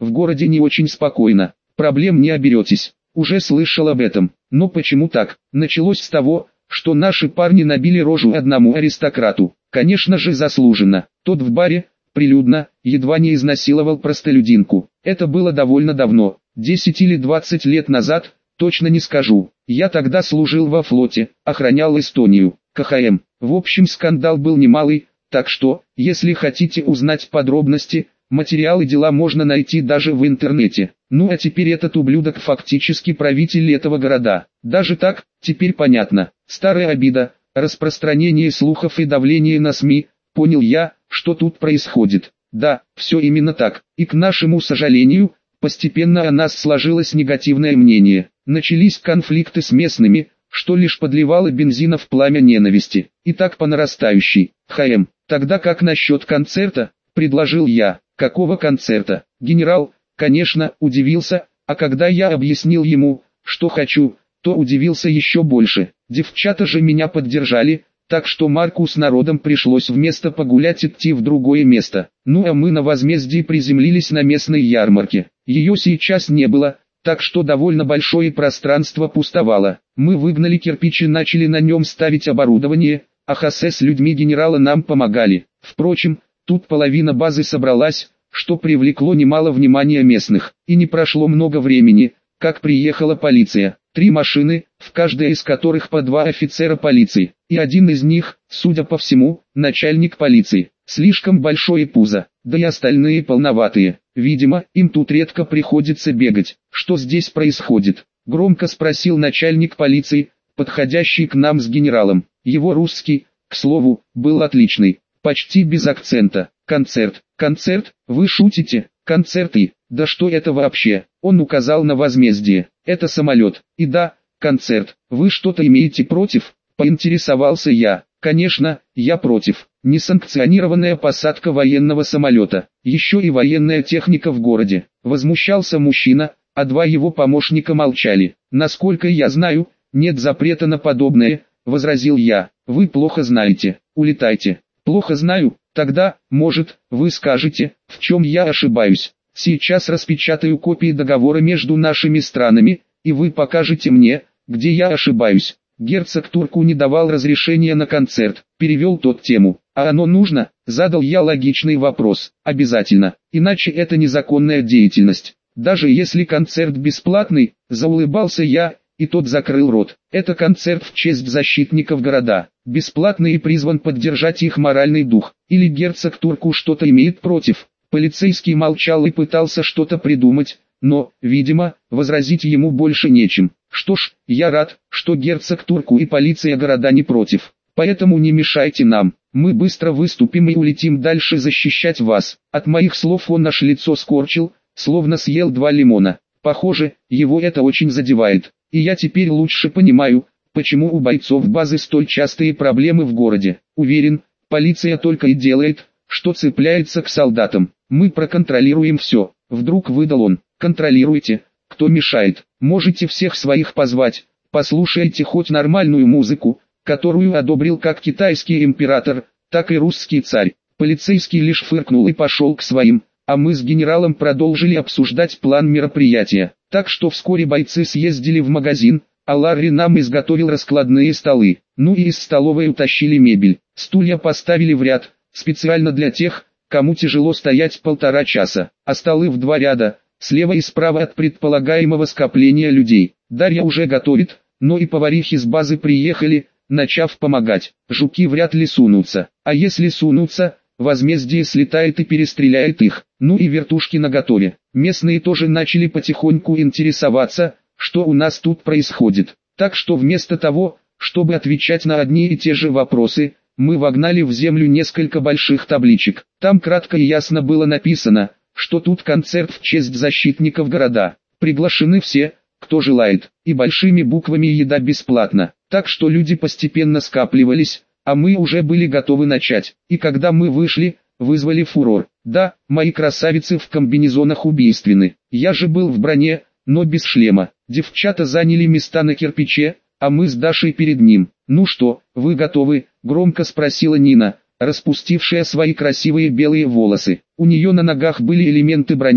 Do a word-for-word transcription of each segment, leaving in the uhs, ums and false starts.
в городе не очень спокойно, проблем не оберетесь. Уже слышал об этом, но почему так? Началось с того, что наши парни набили рожу одному аристократу, конечно же заслуженно. Тот в баре, прилюдно, едва не изнасиловал простолюдинку. Это было довольно давно, десять или двадцать лет назад, точно не скажу. Я тогда служил во флоте, охранял Эстонию, КХМ. В общем, скандал был немалый, так что, если хотите узнать подробности, материалы дела можно найти даже в интернете. Ну а теперь этот ублюдок фактически правитель этого города. Даже так, теперь понятно. Старая обида, распространение слухов и давление на СМИ. Понял я, что тут происходит. Да, все именно так. И к нашему сожалению, постепенно о нас сложилось негативное мнение. Начались конфликты с местными, что лишь подливало бензина в пламя ненависти. И так по нарастающей. ХМ, тогда как насчет концерта? Предложил я. Какого концерта? Генерал, конечно, удивился, а когда я объяснил ему, что хочу, то удивился еще больше. Девчата же меня поддержали, так что Марку с народом пришлось вместо погулять идти в другое место. Ну а мы на возмездии приземлились на местной ярмарке. Ее сейчас не было, так что довольно большое пространство пустовало. Мы выгнали кирпич и начали на нем ставить оборудование, а Хосе с людьми генерала нам помогали. Впрочем, тут половина базы собралась, что привлекло немало внимания местных. И не прошло много времени, как приехала полиция. Три машины, в каждой из которых по два офицера полиции. И один из них, судя по всему, начальник полиции. Слишком большое пузо, да и остальные полноватые. Видимо, им тут редко приходится бегать. Что здесь происходит? Громко спросил начальник полиции, подходящий к нам с генералом. Его русский, к слову, был отличный, почти без акцента. Концерт, концерт, вы шутите? Концерты, да что это вообще? Он указал на возмездие. Это самолет. И да, концерт. Вы что-то имеете против? Поинтересовался я. Конечно, я против. Несанкционированная посадка военного самолета. Еще и военная техника в городе. Возмущался мужчина, а два его помощника молчали. Насколько я знаю, нет запрета на подобное, возразил я. Вы плохо знаете. Улетайте. Плохо знаю. Тогда, может, вы скажете, в чем я ошибаюсь. Сейчас распечатаю копии договора между нашими странами, и вы покажете мне, где я ошибаюсь. Герцог Турку не давал разрешения на концерт, перевел тот тему. А оно нужно? Задал я логичный вопрос. Обязательно, иначе это незаконная деятельность. Даже если концерт бесплатный, заулыбался я, и тот закрыл рот. Это концерт в честь защитников города, бесплатный и призван поддержать их моральный дух. Или герцог Турку что-то имеет против? Полицейский молчал и пытался что-то придумать, но, видимо, возразить ему больше нечем. Что ж, я рад, что герцог Турку и полиция города не против. Поэтому не мешайте нам, мы быстро выступим и улетим дальше защищать вас. От моих слов он аж лицо скорчил, словно съел два лимона. Похоже, его это очень задевает. И я теперь лучше понимаю, почему у бойцов базы столь частые проблемы в городе. Уверен, полиция только и делает, что цепляется к солдатам. Мы проконтролируем все. Вдруг выдал он. Контролируйте, кто мешает. Можете всех своих позвать. Послушайте хоть нормальную музыку, которую одобрил как китайский император, так и русский царь. Полицейский лишь фыркнул и пошел к своим, а мы с генералом продолжили обсуждать план мероприятия. Так что вскоре бойцы съездили в магазин, а Ларри нам изготовил раскладные столы. Ну и из столовой утащили мебель. Стулья поставили в ряд, специально для тех, кому тяжело стоять полтора часа. А столы в два ряда, слева и справа от предполагаемого скопления людей. Дарья уже готовит, но и поварихи с базы приехали, начав помогать. Жуки вряд ли сунутся, а если сунутся, возмездие слетает и перестреляет их. Ну и вертушки наготове. Местные тоже начали потихоньку интересоваться, что у нас тут происходит. Так что вместо того, чтобы отвечать на одни и те же вопросы, мы вогнали в землю несколько больших табличек. Там кратко и ясно было написано, что тут концерт в честь защитников города. Приглашены все, кто желает, и большими буквами еда бесплатна. Так что люди постепенно скапливались, а мы уже были готовы начать. И когда мы вышли, вызвали фурор. Да, мои красавицы в комбинезонах убийственны. Я же был в броне, но без шлема. Девчата заняли места на кирпиче, а мы с Дашей перед ним. «Ну что, вы готовы?» – громко спросила Нина, распустившая свои красивые белые волосы. У нее на ногах были элементы брони,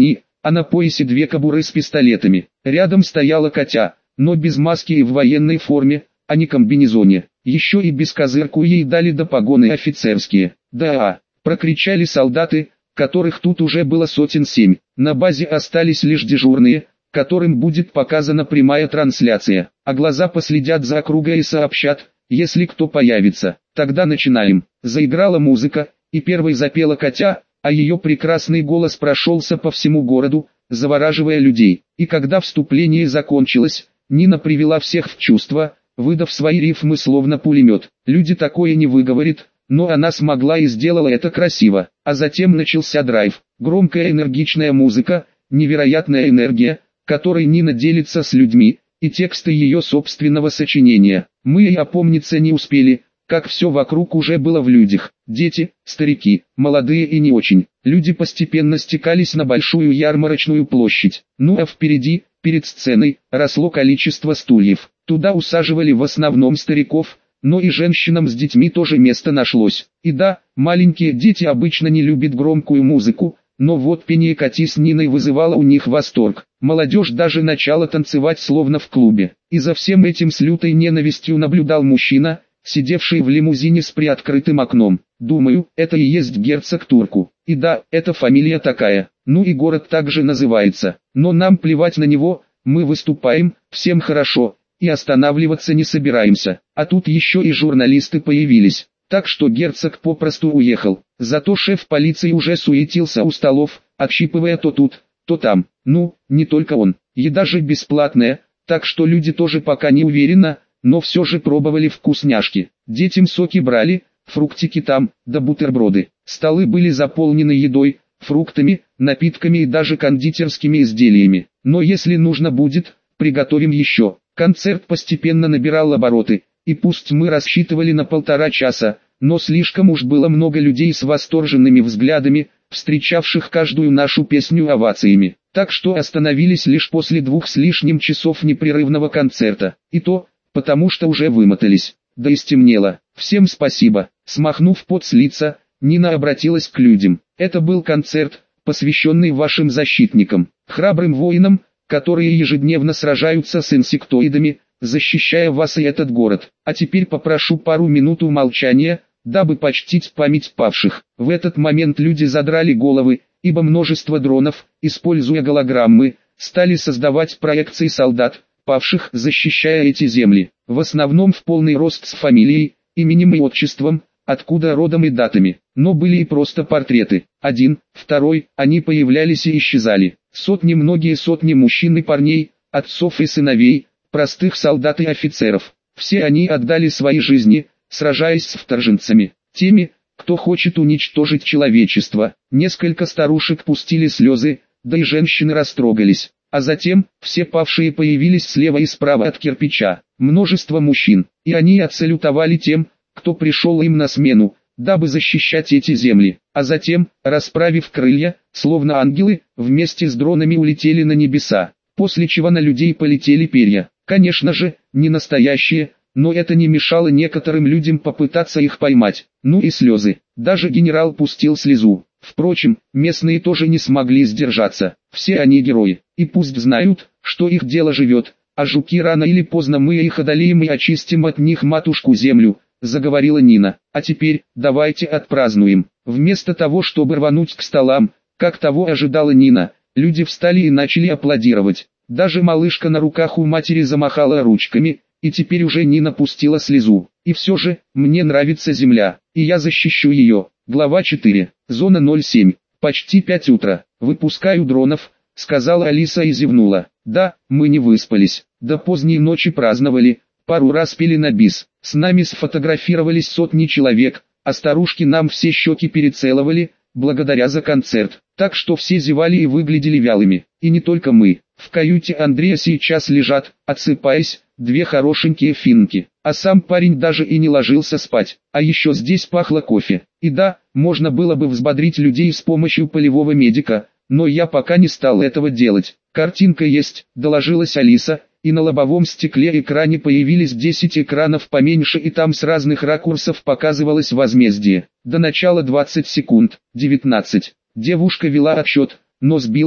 а на поясе две кобуры с пистолетами. Рядом стояла Катя, но без маски и в военной форме, а не комбинезоне. Еще и без козырку ей дали до погоны офицерские. «Да!» – прокричали солдаты, которых тут уже было сотен семь. На базе остались лишь дежурные, которым будет показана прямая трансляция, а глаза последят за округой и сообщат, если кто появится. Тогда начинаем. Заиграла музыка, и первой запела Катя, а ее прекрасный голос прошелся по всему городу, завораживая людей. И когда вступление закончилось, Нина привела всех в чувство, выдав свои рифмы словно пулемет. Люди такое не выговорят, но она смогла и сделала это красиво. А затем начался драйв. Громкая энергичная музыка, невероятная энергия, которой Нина делится с людьми, и тексты ее собственного сочинения. Мы и опомниться не успели, как все вокруг уже было в людях. Дети, старики, молодые и не очень. Люди постепенно стекались на большую ярмарочную площадь. Ну а впереди, перед сценой, росло количество стульев. Туда усаживали в основном стариков, но и женщинам с детьми тоже место нашлось. И да, маленькие дети обычно не любят громкую музыку, но вот пение Кати с Ниной вызывало у них восторг. Молодежь даже начала танцевать словно в клубе. И за всем этим с лютой ненавистью наблюдал мужчина, сидевший в лимузине с приоткрытым окном. Думаю, это и есть герцог Турку. И да, это фамилия такая. Ну и город также называется. Но нам плевать на него, мы выступаем, всем хорошо, и останавливаться не собираемся. А тут еще и журналисты появились. Так что герцог попросту уехал. Зато шеф полиции уже суетился у столов, отщипывая то тут, то там. Ну, не только он. Еда же бесплатная, так что люди тоже пока не уверенно, но все же пробовали вкусняшки. Детям соки брали, фруктики там, да бутерброды. Столы были заполнены едой, фруктами, напитками и даже кондитерскими изделиями. Но если нужно будет, приготовим еще. Концерт постепенно набирал обороты. И пусть мы рассчитывали на полтора часа, но слишком уж было много людей с восторженными взглядами, встречавших каждую нашу песню овациями. Так что остановились лишь после двух с лишним часов непрерывного концерта. И то, потому что уже вымотались. Да и стемнело. Всем спасибо. Смахнув пот с лица, Нина обратилась к людям. Это был концерт, посвященный вашим защитникам, храбрым воинам, которые ежедневно сражаются с инсектоидами, защищая вас и этот город. А теперь попрошу пару минут молчания, дабы почтить память павших. В этот момент люди задрали головы, ибо множество дронов, используя голограммы, стали создавать проекции солдат, павших, защищая эти земли. В основном в полный рост с фамилией, именем и отчеством, откуда родом и датами. Но были и просто портреты. Один, второй, они появлялись и исчезали. Сотни, многие сотни мужчин и парней, отцов и сыновей, простых солдат и офицеров. Все они отдали свои жизни, сражаясь с вторженцами, теми, кто хочет уничтожить человечество. Несколько старушек пустили слезы, да и женщины растрогались. А затем, все павшие появились слева и справа от кирпича. Множество мужчин, и они отсалютовали тем, кто пришел им на смену, дабы защищать эти земли. А затем, расправив крылья, словно ангелы, вместе с дронами улетели на небеса. После чего на людей полетели перья. Конечно же, не настоящие, но это не мешало некоторым людям попытаться их поймать. Ну и слезы. Даже генерал пустил слезу. Впрочем, местные тоже не смогли сдержаться. Все они герои. И пусть знают, что их дело живет, а жуки рано или поздно мы их одолеем и очистим от них матушку землю, заговорила Нина. А теперь, давайте отпразднуем. Вместо того, чтобы рвануть к столам, как того ожидала Нина, люди встали и начали аплодировать. Даже малышка на руках у матери замахала ручками, и теперь уже Нина пустила слезу. И все же, мне нравится земля, и я защищу ее. Глава четыре. Зона ноль семь. Почти пять утра. Выпускаю дронов, сказала Алиса и зевнула. Да, мы не выспались. До поздней ночи праздновали, пару раз пели на бис. С нами сфотографировались сотни человек, а старушки нам все щеки перецеловали, благодаря за концерт. Так что все зевали и выглядели вялыми. И не только мы. В каюте Андрея сейчас лежат, отсыпаясь, две хорошенькие финки. А сам парень даже и не ложился спать. А еще здесь пахло кофе. И да, можно было бы взбодрить людей с помощью полевого медика, но я пока не стал этого делать. Картинка есть, доложилась Алиса, и на лобовом стекле экране появились десять экранов поменьше, и там с разных ракурсов показывалось возмездие. До начала двадцать секунд, девятнадцать. Девушка вела отсчет, но сбилась,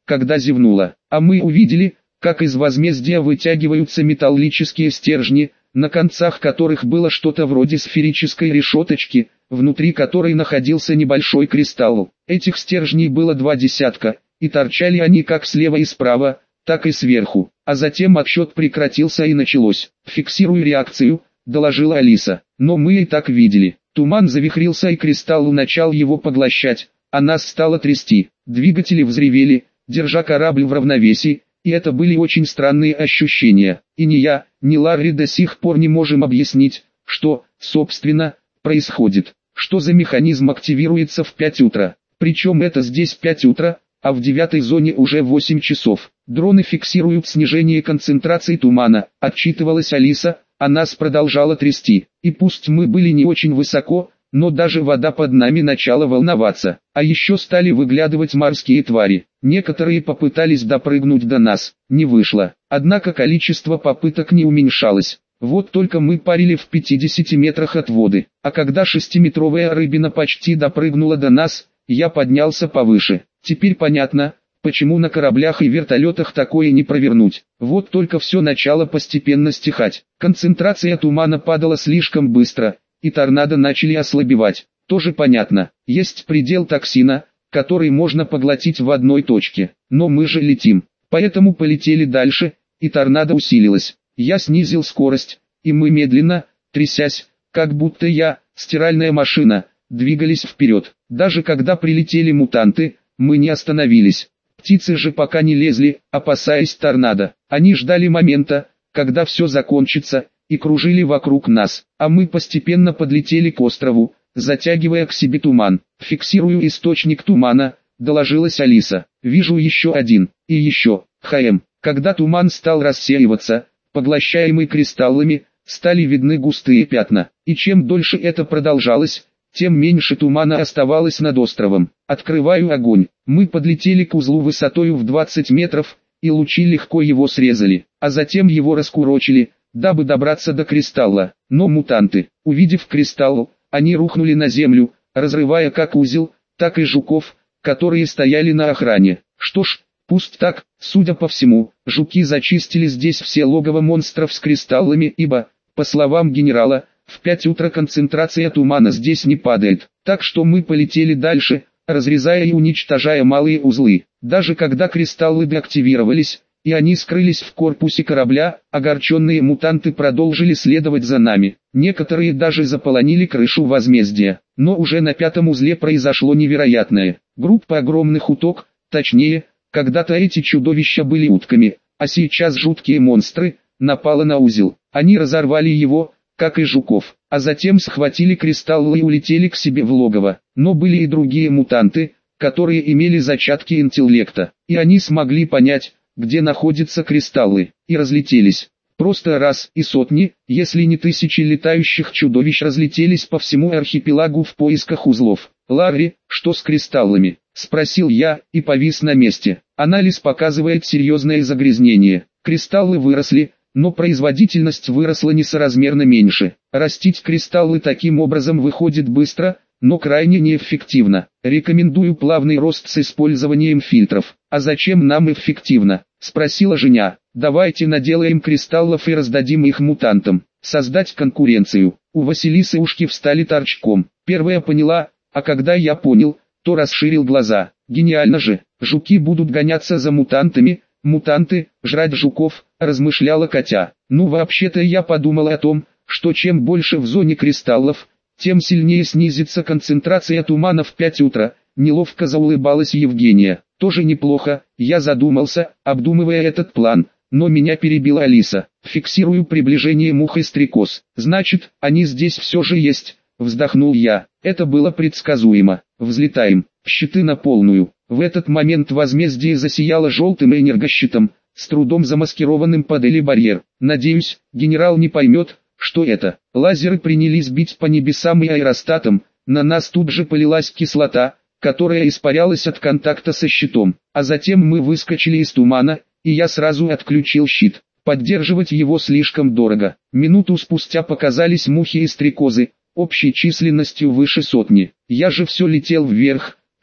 когда зевнула. А мы увидели, как из возмездия вытягиваются металлические стержни, на концах которых было что-то вроде сферической решеточки, внутри которой находился небольшой кристалл. Этих стержней было два десятка, и торчали они как слева и справа, так и сверху. А затем отсчет прекратился и началось. «Фиксирую реакцию», — доложила Алиса. Но мы и так видели. Туман завихрился и кристалл начал его поглощать, а нас стало трясти. Двигатели взревели, держа корабль в равновесии, и это были очень странные ощущения. И ни я, ни Ларри до сих пор не можем объяснить, что, собственно, происходит. Что за механизм активируется в пять утра. Причем это здесь пять утра, а в девятой зоне уже восемь часов. Дроны фиксируют снижение концентрации тумана, отчитывалась Алиса, а нас продолжало трясти. И пусть мы были не очень высоко, но даже вода под нами начала волноваться. А еще стали выглядывать морские твари. Некоторые попытались допрыгнуть до нас, не вышло. Однако количество попыток не уменьшалось. Вот только мы парили в пятидесяти метрах от воды. А когда шестиметровая рыбина почти допрыгнула до нас, я поднялся повыше. Теперь понятно, почему на кораблях и вертолетах такое не провернуть. Вот только все начало постепенно стихать. Концентрация тумана падала слишком быстро, и торнадо начали ослабевать. Тоже понятно, есть предел токсина, который можно поглотить в одной точке. Но мы же летим, поэтому полетели дальше, и торнадо усилилось. Я снизил скорость, и мы медленно, трясясь, как будто я, стиральная машина, двигались вперед. Даже когда прилетели мутанты, мы не остановились. Птицы же пока не лезли, опасаясь торнадо. Они ждали момента, когда все закончится, и кружили вокруг нас. А мы постепенно подлетели к острову, затягивая к себе туман. «Фиксирую источник тумана», — доложилась Алиса. «Вижу еще один, и еще, ХМ». Когда туман стал рассеиваться, поглощаемый кристаллами, стали видны густые пятна. И чем дольше это продолжалось, тем меньше тумана оставалось над островом. Открываю огонь. Мы подлетели к узлу высотою в двадцать метров, и лучи легко его срезали, а затем его раскурочили, дабы добраться до кристалла. Но мутанты, увидев кристалл, они рухнули на землю, разрывая как узел, так и жуков, которые стояли на охране. Что ж, пусть так. Судя по всему, жуки зачистили здесь все логово монстров с кристаллами, ибо, по словам генерала, в пять утра концентрация тумана здесь не падает. Так что мы полетели дальше, разрезая и уничтожая малые узлы. Даже когда кристаллы деактивировались, и они скрылись в корпусе корабля, огорченные мутанты продолжили следовать за нами. Некоторые даже заполонили крышу возмездия. Но уже на пятом узле произошло невероятное. Группа огромных уток, точнее, когда-то эти чудовища были утками, а сейчас жуткие монстры, напала на узел. Они разорвали его, как и жуков, а затем схватили кристаллы и улетели к себе в логово. Но были и другие мутанты, которые имели зачатки интеллекта, и они смогли понять, где находятся кристаллы, и разлетелись. Просто раз и сотни, если не тысячи летающих чудовищ разлетелись по всему архипелагу в поисках узлов. «Ларри, что с кристаллами?» — спросил я, и повис на месте. Анализ показывает серьезное загрязнение. Кристаллы выросли, но производительность выросла несоразмерно меньше. Растить кристаллы таким образом выходит быстро, но крайне неэффективно. Рекомендую плавный рост с использованием фильтров. «А зачем нам эффективно?» — спросила Женя. «Давайте наделаем кристаллов и раздадим их мутантам. Создать конкуренцию». У Василисы ушки встали торчком. Первая поняла, а когда я понял, то расширил глаза. Гениально же, жуки будут гоняться за мутантами, мутанты, жрать жуков, размышляла Катя. Ну вообще-то я подумал о том, что чем больше в зоне кристаллов, тем сильнее снизится концентрация тумана в пять утра, неловко заулыбалась Евгения. Тоже неплохо, я задумался, обдумывая этот план, но меня перебила Алиса. Фиксирую приближение мух и стрекоз. Значит, они здесь все же есть, вздохнул я. Это было предсказуемо. Взлетаем, щиты на полную. В этот момент возмездие засияло желтым энергощитом, с трудом замаскированным под эле-барьер. Надеюсь, генерал не поймет, что это. Лазеры принялись бить по небесам и аэростатам, на нас тут же полилась кислота, которая испарялась от контакта со щитом. А затем мы выскочили из тумана, и я сразу отключил щит. Поддерживать его слишком дорого. Минуту спустя показались мухи и стрекозы, общей численностью выше сотни. Я же все летел вверх,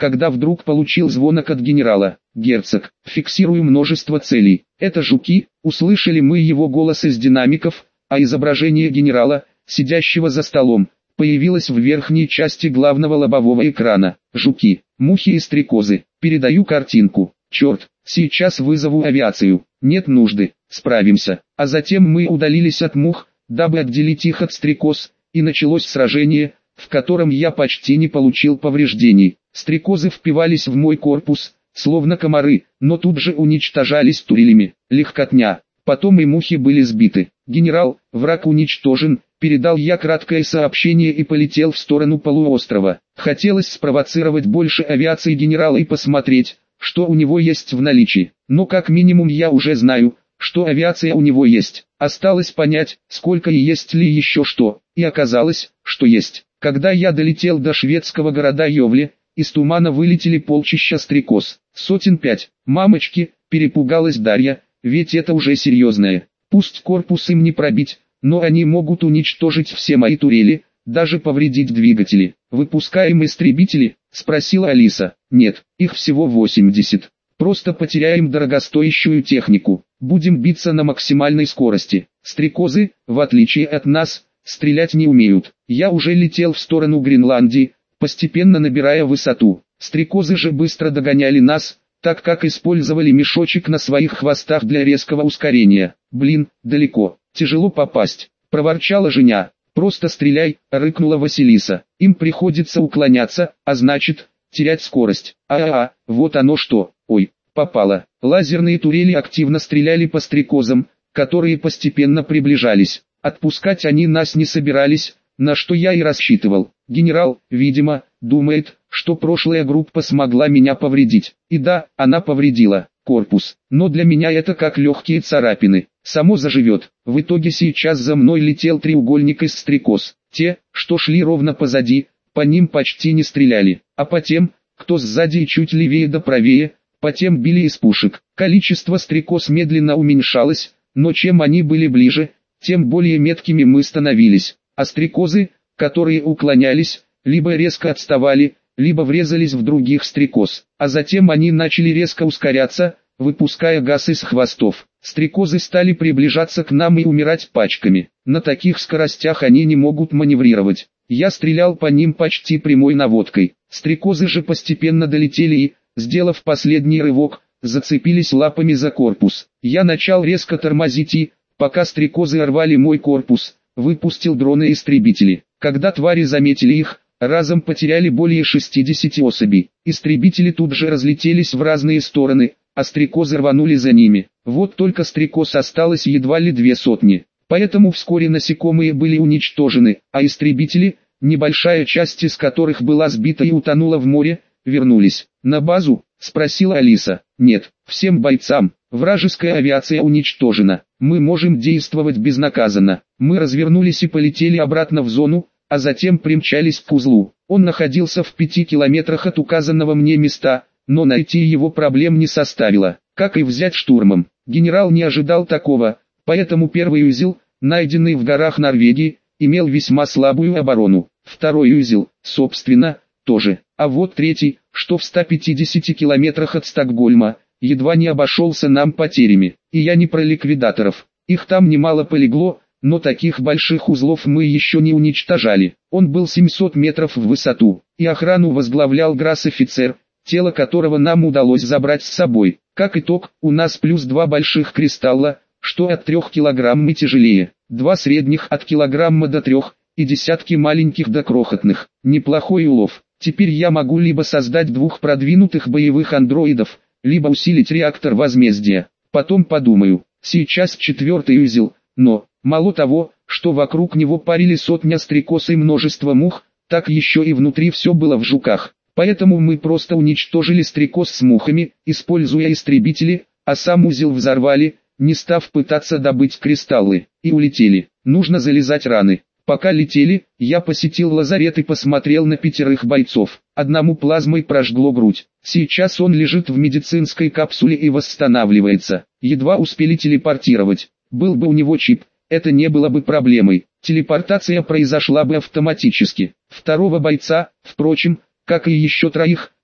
когда вдруг получил звонок от генерала. «Герцог, фиксирую множество целей. Это жуки», услышали мы его голос из динамиков, а изображение генерала, сидящего за столом, появилось в верхней части главного лобового экрана. «Жуки, мухи и стрекозы. Передаю картинку. Черт, сейчас вызову авиацию. Нет нужды, справимся». А затем мы удалились от мух, дабы отделить их от стрекоз, и началось сражение, в котором я почти не получил повреждений. Стрекозы впивались в мой корпус, словно комары, но тут же уничтожались турелями. Легкотня. Потом и мухи были сбиты. «Генерал, враг уничтожен», передал я краткое сообщение и полетел в сторону полуострова. Хотелось спровоцировать больше авиации генерала и посмотреть, что у него есть в наличии. Но как минимум я уже знаю, что авиация у него есть. Осталось понять, сколько и есть ли еще что. И оказалось, что есть. Когда я долетел до шведского города Йовле, из тумана вылетели полчища стрекоз. Сотен пять. «Мамочки», перепугалась Дарья, ведь это уже серьезное. Пусть корпус им не пробить, но они могут уничтожить все мои турели, даже повредить двигатели. «Выпускаем истребители?» — спросила Алиса. «Нет, их всего восемьдесят. Просто потеряем дорогостоящую технику. Будем биться на максимальной скорости. Стрекозы, в отличие от нас, стрелять не умеют». Я уже летел в сторону Гренландии, постепенно набирая высоту. Стрекозы же быстро догоняли нас, так как использовали мешочек на своих хвостах для резкого ускорения. «Блин, далеко, тяжело попасть», — проворчала Женя. «Просто стреляй», — рыкнула Василиса. «Им приходится уклоняться, а значит, терять скорость». А-а-а, вот оно что. Ой, попало. Лазерные турели активно стреляли по стрекозам, которые постепенно приближались. Отпускать они нас не собирались, на что я и рассчитывал. Генерал, видимо, думает, что прошлая группа смогла меня повредить. И да, она повредила корпус. Но для меня это как легкие царапины. Само заживет. В итоге сейчас за мной летел треугольник из стрекоз. Те, что шли ровно позади, по ним почти не стреляли. А по тем, кто сзади и чуть левее да правее, по тем били из пушек. Количество стрекоз медленно уменьшалось, но чем они были ближе, тем более меткими мы становились. А стрекозы, которые уклонялись, либо резко отставали, либо врезались в других стрекоз. А затем они начали резко ускоряться, выпуская газ из хвостов. Стрекозы стали приближаться к нам и умирать пачками. На таких скоростях они не могут маневрировать. Я стрелял по ним почти прямой наводкой. Стрекозы же постепенно долетели и, сделав последний рывок, зацепились лапами за корпус. Я начал резко тормозить и, пока стрекозы рвали мой корпус, выпустил дроны-истребители. Когда твари заметили их, разом потеряли более шестидесяти особей. Истребители тут же разлетелись в разные стороны, а стрекозы рванули за ними. Вот только стрекоз осталось едва ли две сотни. Поэтому вскоре насекомые были уничтожены, а истребители, небольшая часть из которых была сбита и утонула в море, вернулись. «На базу?» — спросила Алиса. «Нет, всем бойцам. Вражеская авиация уничтожена. Мы можем действовать безнаказанно». Мы развернулись и полетели обратно в зону, а затем примчались к узлу. Он находился в пяти километрах от указанного мне места, но найти его проблем не составило. Как и взять штурмом. Генерал не ожидал такого, поэтому первый узел, найденный в горах Норвегии, имел весьма слабую оборону. Второй узел, собственно, тоже. А вот третий, что в ста пятидесяти километрах от Стокгольма, едва не обошелся нам потерями. И я не про ликвидаторов. Их там немало полегло, но таких больших узлов мы еще не уничтожали. Он был семьсот метров в высоту, и охрану возглавлял грасс-офицер, тело которого нам удалось забрать с собой. Как итог, у нас плюс два больших кристалла, что от трех килограмм и тяжелее, два средних от килограмма до трех, и десятки маленьких до крохотных. Неплохой улов. Теперь я могу либо создать двух продвинутых боевых андроидов, либо усилить реактор возмездия. Потом подумаю. Сейчас четвертый узел, но, мало того, что вокруг него парили сотня стрекоз и множество мух, так еще и внутри все было в жуках. Поэтому мы просто уничтожили стрекоз с мухами, используя истребители, а сам узел взорвали, не став пытаться добыть кристаллы, и улетели. Нужно залезать раны. Пока летели, я посетил лазарет и посмотрел на пятерых бойцов. Одному плазмой прожгло грудь. Сейчас он лежит в медицинской капсуле и восстанавливается. Едва успели телепортировать. Был бы у него чип, это не было бы проблемой. Телепортация произошла бы автоматически. Второго бойца, впрочем, как и еще троих,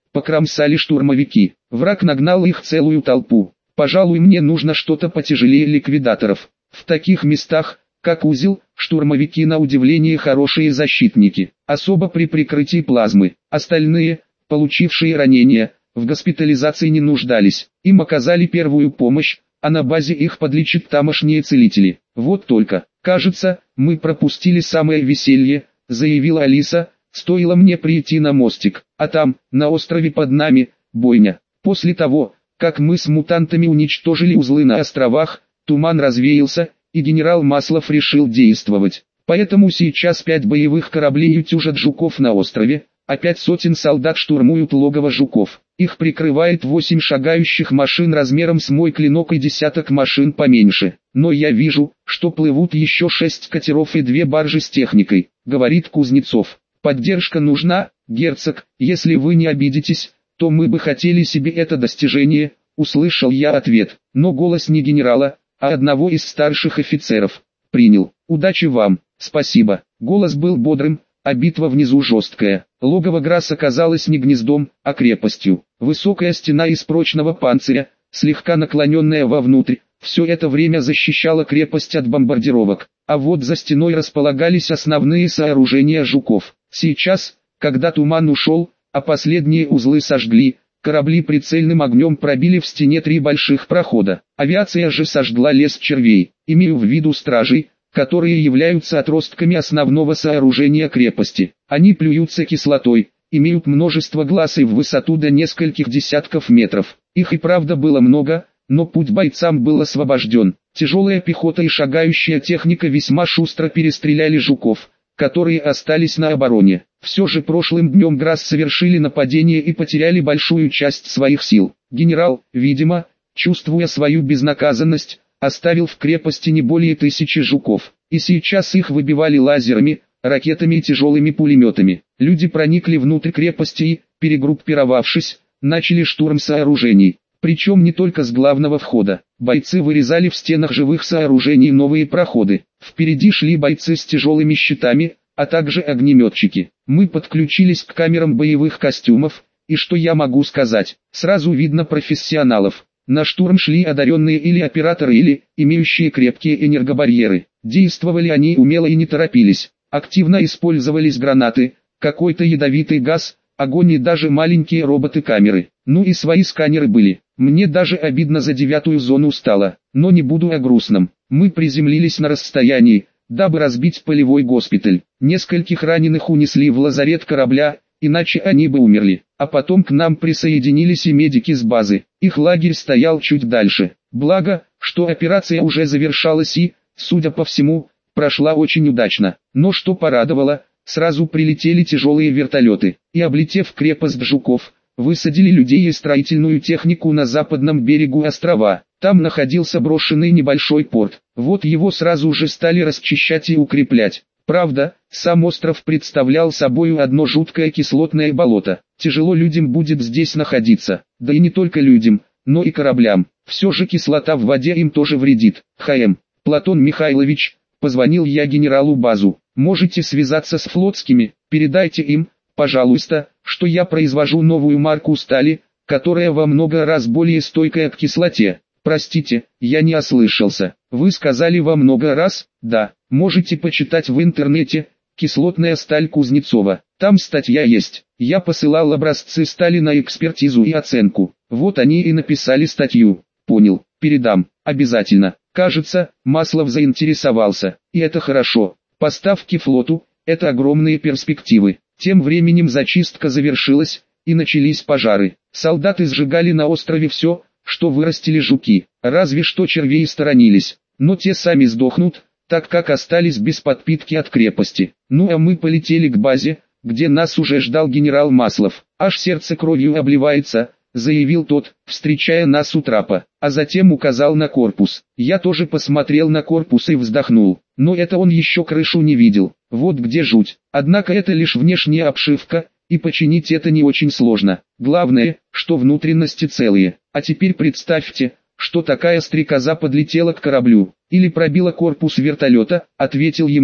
покромсали штурмовики. Враг нагнал их целую толпу. Пожалуй, мне нужно что-то потяжелее ликвидаторов. В таких местах, как узел, штурмовики на удивление хорошие защитники, особо при прикрытии плазмы. Остальные, получившие ранения, в госпитализации не нуждались. Им оказали первую помощь, а на базе их подлечат тамошние целители. Вот только, кажется, мы пропустили самое веселье, заявила Алиса, стоило мне прийти на мостик, а там, на острове под нами, бойня. После того, как мы с мутантами уничтожили узлы на островах, туман развеялся, и генерал Маслов решил действовать. Поэтому сейчас пять боевых кораблей утюжат жуков на острове, а пять сотен солдат штурмуют логово жуков. Их прикрывает восемь шагающих машин размером с мой клинок и десяток машин поменьше. Но я вижу, что плывут еще шесть катеров и две баржи с техникой, говорит Кузнецов. Поддержка нужна, герцог, если вы не обидитесь, то мы бы хотели себе это достижение, услышал я ответ. Но голос не генерала, а одного из старших офицеров. Принял. Удачи вам, спасибо. Голос был бодрым, а битва внизу жесткая. Логово Грасс оказалось не гнездом, а крепостью. Высокая стена из прочного панциря, слегка наклоненная вовнутрь, все это время защищала крепость от бомбардировок. А вот за стеной располагались основные сооружения жуков. Сейчас, когда туман ушел, а последние узлы сожгли, корабли прицельным огнем пробили в стене три больших прохода. Авиация же сожгла лес червей. Имею в виду стражей, которые являются отростками основного сооружения крепости. Они плюются кислотой, имеют множество глаз и в высоту до нескольких десятков метров. Их и правда было много, но путь бойцам был освобожден. Тяжелая пехота и шагающая техника весьма шустро перестреляли жуков, которые остались на обороне. Все же прошлым днем Грасс совершили нападение и потеряли большую часть своих сил. Генерал, видимо, чувствуя свою безнаказанность, оставил в крепости не более тысячи жуков, и сейчас их выбивали лазерами, ракетами и тяжелыми пулеметами. Люди проникли внутрь крепости и, перегруппировавшись, начали штурм сооружений. Причем не только с главного входа. Бойцы вырезали в стенах живых сооружений новые проходы. Впереди шли бойцы с тяжелыми щитами, а также огнеметчики. Мы подключились к камерам боевых костюмов, и что я могу сказать, сразу видно профессионалов. На штурм шли одаренные или операторы или имеющие крепкие энергобарьеры. Действовали они умело и не торопились. Активно использовались гранаты, какой-то ядовитый газ, огонь и даже маленькие роботы-камеры. Ну и свои сканеры были. Мне даже обидно за девятую зону стало, но не буду о грустном. Мы приземлились на расстоянии, дабы разбить полевой госпиталь. Нескольких раненых унесли в лазарет корабля, иначе они бы умерли. А потом к нам присоединились и медики с базы. Их лагерь стоял чуть дальше. Благо, что операция уже завершалась и, судя по всему, прошла очень удачно. Но что порадовало, сразу прилетели тяжелые вертолеты, и облетев крепость жуков, высадили людей и строительную технику на западном берегу острова. Там находился брошенный небольшой порт. Вот его сразу же стали расчищать и укреплять. Правда, сам остров представлял собою одно жуткое кислотное болото. Тяжело людям будет здесь находиться, да и не только людям, но и кораблям. Все же кислота в воде им тоже вредит. ХМ, Платон Михайлович, позвонил я генералу Базу. Можете связаться с флотскими, передайте им, пожалуйста, что я произвожу новую марку стали, которая во много раз более стойкая к кислоте. Простите, я не ослышался. Вы сказали во много раз? Да. Можете почитать в интернете «Кислотная сталь Кузнецова». Там статья есть. Я посылал образцы стали на экспертизу и оценку. Вот они и написали статью. Понял. Передам. Обязательно. Кажется, Маслов заинтересовался. И это хорошо. Поставки флоту – это огромные перспективы. Тем временем зачистка завершилась, и начались пожары. Солдаты сжигали на острове все, что вырастили жуки. Разве что червей сторонились. Но те сами сдохнут, так как остались без подпитки от крепости. Ну а мы полетели к базе, где нас уже ждал генерал Маслов. Аж сердце кровью обливается, заявил тот, встречая нас у трапа, а затем указал на корпус. Я тоже посмотрел на корпус и вздохнул, но это он еще крышу не видел. Вот где жуть. Однако это лишь внешняя обшивка, и починить это не очень сложно. Главное, что внутренности целые. А теперь представьте, что такая стрекоза подлетела к кораблю, или пробила корпус вертолета, ответил ему,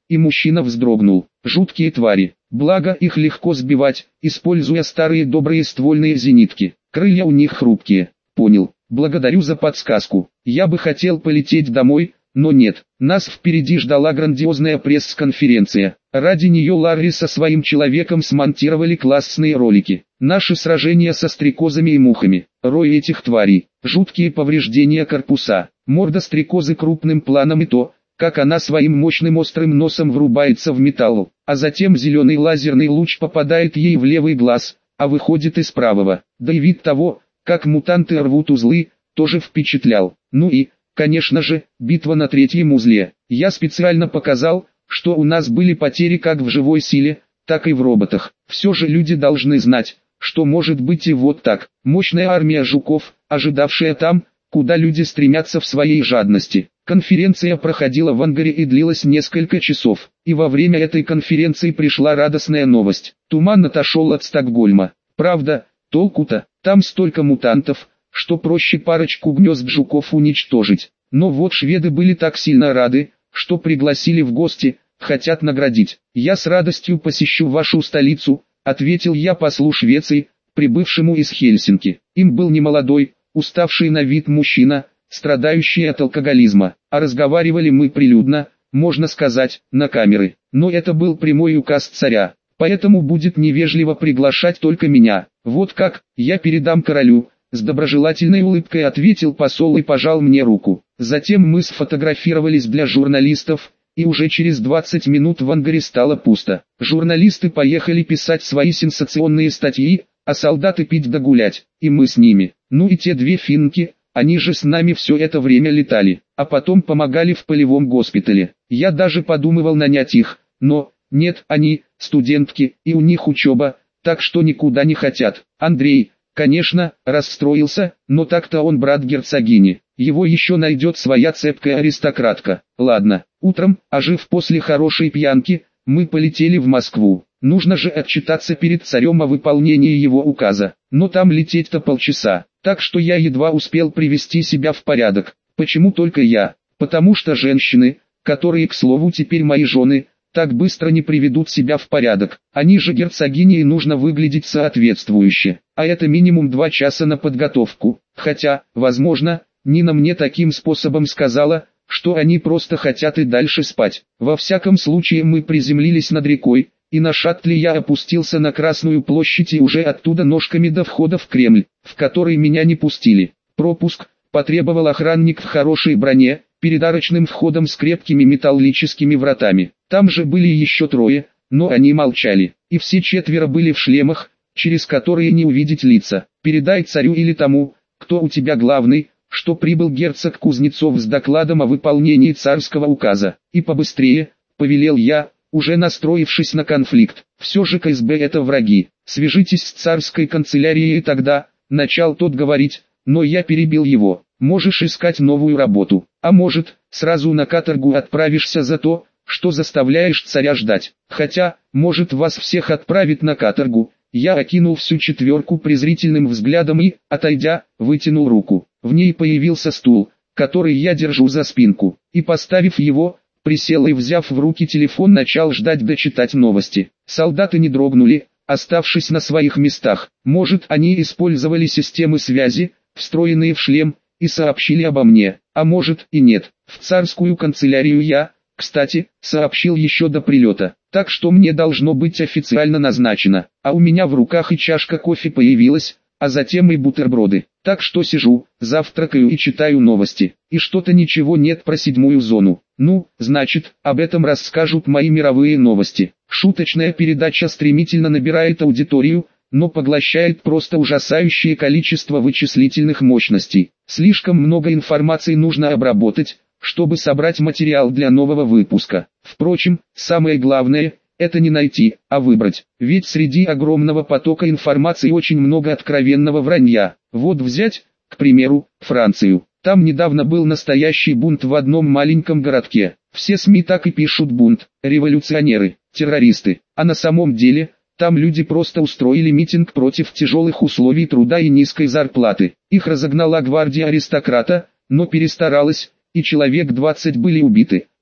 и мужчина вздрогнул. Жуткие твари. Благо их легко сбивать, используя старые добрые ствольные зенитки. Крылья у них хрупкие. Понял. Благодарю за подсказку. Я бы хотел полететь домой, но нет. Нас впереди ждала грандиозная пресс-конференция. Ради нее Ларри со своим человеком смонтировали классные ролики. Наши сражения со стрекозами и мухами. Рой этих тварей. Жуткие повреждения корпуса. Морда стрекозы крупным планом и то, как она своим мощным острым носом врубается в металл, а затем зеленый лазерный луч попадает ей в левый глаз, а выходит из правого. Да и вид того, как мутанты рвут узлы, тоже впечатлял. Ну и, конечно же, битва на третьем узле. Я специально показал, что у нас были потери как в живой силе, так и в роботах. Все же люди должны знать, что может быть и вот так. Мощная армия жуков, ожидавшая там, куда люди стремятся в своей жадности. Конференция проходила в ангаре и длилась несколько часов, и во время этой конференции пришла радостная новость. Туман отошел от Стокгольма. Правда, толку-то, там столько мутантов, что проще парочку гнезд жуков уничтожить. Но вот шведы были так сильно рады, что пригласили в гости, хотят наградить. «Я с радостью посещу вашу столицу», — ответил я послу Швеции, прибывшему из Хельсинки. Им был немолодой, уставший на вид мужчина, страдающий от алкоголизма, а разговаривали мы прилюдно, можно сказать, на камеры. Но это был прямой указ царя, поэтому будет невежливо приглашать только меня. Вот как, я передам королю, с доброжелательной улыбкой ответил посол и пожал мне руку. Затем мы сфотографировались для журналистов, и уже через двадцать минут в ангаре стало пусто. Журналисты поехали писать свои сенсационные статьи, а солдаты пить да гулять, и мы с ними. Ну и те две финки, они же с нами все это время летали, а потом помогали в полевом госпитале. Я даже подумывал нанять их, но, нет, они, студентки, и у них учеба, так что никуда не хотят. Андрей, конечно, расстроился, но так-то он брат герцогини, его еще найдет своя цепкая аристократка. Ладно, утром, ожив после хорошей пьянки, мы полетели в Москву. Нужно же отчитаться перед царем о выполнении его указа, но там лететь-то полчаса, так что я едва успел привести себя в порядок. Почему только я? Потому что женщины, которые, к слову, теперь мои жены, так быстро не приведут себя в порядок. Они же герцогини, и нужно выглядеть соответствующе, а это минимум два часа на подготовку. Хотя, возможно, Нина мне таким способом сказала, что они просто хотят и дальше спать. Во всяком случае мы приземлились над рекой, и на шаттле я опустился на Красную площадь и уже оттуда ножками до входа в Кремль, в который меня не пустили. Пропуск потребовал охранник в хорошей броне, перед арочным входом с крепкими металлическими вратами. Там же были еще трое, но они молчали, и все четверо были в шлемах, через которые не увидеть лица. «Передай царю или тому, кто у тебя главный, что прибыл герцог Кузнецов с докладом о выполнении царского указа. И побыстрее», — повелел я, уже настроившись на конфликт. Все же КСБ это враги. «Свяжитесь с царской канцелярией», и тогда, начал тот говорить, но я перебил его. «Можешь искать новую работу, а может, сразу на каторгу отправишься за то, что заставляешь царя ждать. Хотя, может, вас всех отправить на каторгу». Я окинул всю четверку презрительным взглядом и, отойдя, вытянул руку. В ней появился стул, который я держу за спинку, и, поставив его, присел и, взяв в руки телефон, начал ждать дочитать новости. Солдаты не дрогнули, оставшись на своих местах. Может, они использовали системы связи, встроенные в шлем, и сообщили обо мне, а может и нет. В царскую канцелярию я, кстати, сообщил еще до прилета, так что мне должно быть официально назначено, а у меня в руках и чашка кофе появилась, а затем и бутерброды. Так что сижу, завтракаю и читаю новости, и что-то ничего нет про седьмую зону. Ну, значит, об этом расскажут мои мировые новости. Шуточная передача стремительно набирает аудиторию, но поглощает просто ужасающее количество вычислительных мощностей. Слишком много информации нужно обработать, чтобы собрать материал для нового выпуска. Впрочем, самое главное – это не найти, а выбрать. Ведь среди огромного потока информации очень много откровенного вранья. Вот взять, к примеру, Францию. Там недавно был настоящий бунт в одном маленьком городке. Все СМИ так и пишут: бунт, революционеры, террористы. А на самом деле, там люди просто устроили митинг против тяжелых условий труда и низкой зарплаты. Их разогнала гвардия аристократа, но перестаралась, и человек двадцать были убиты,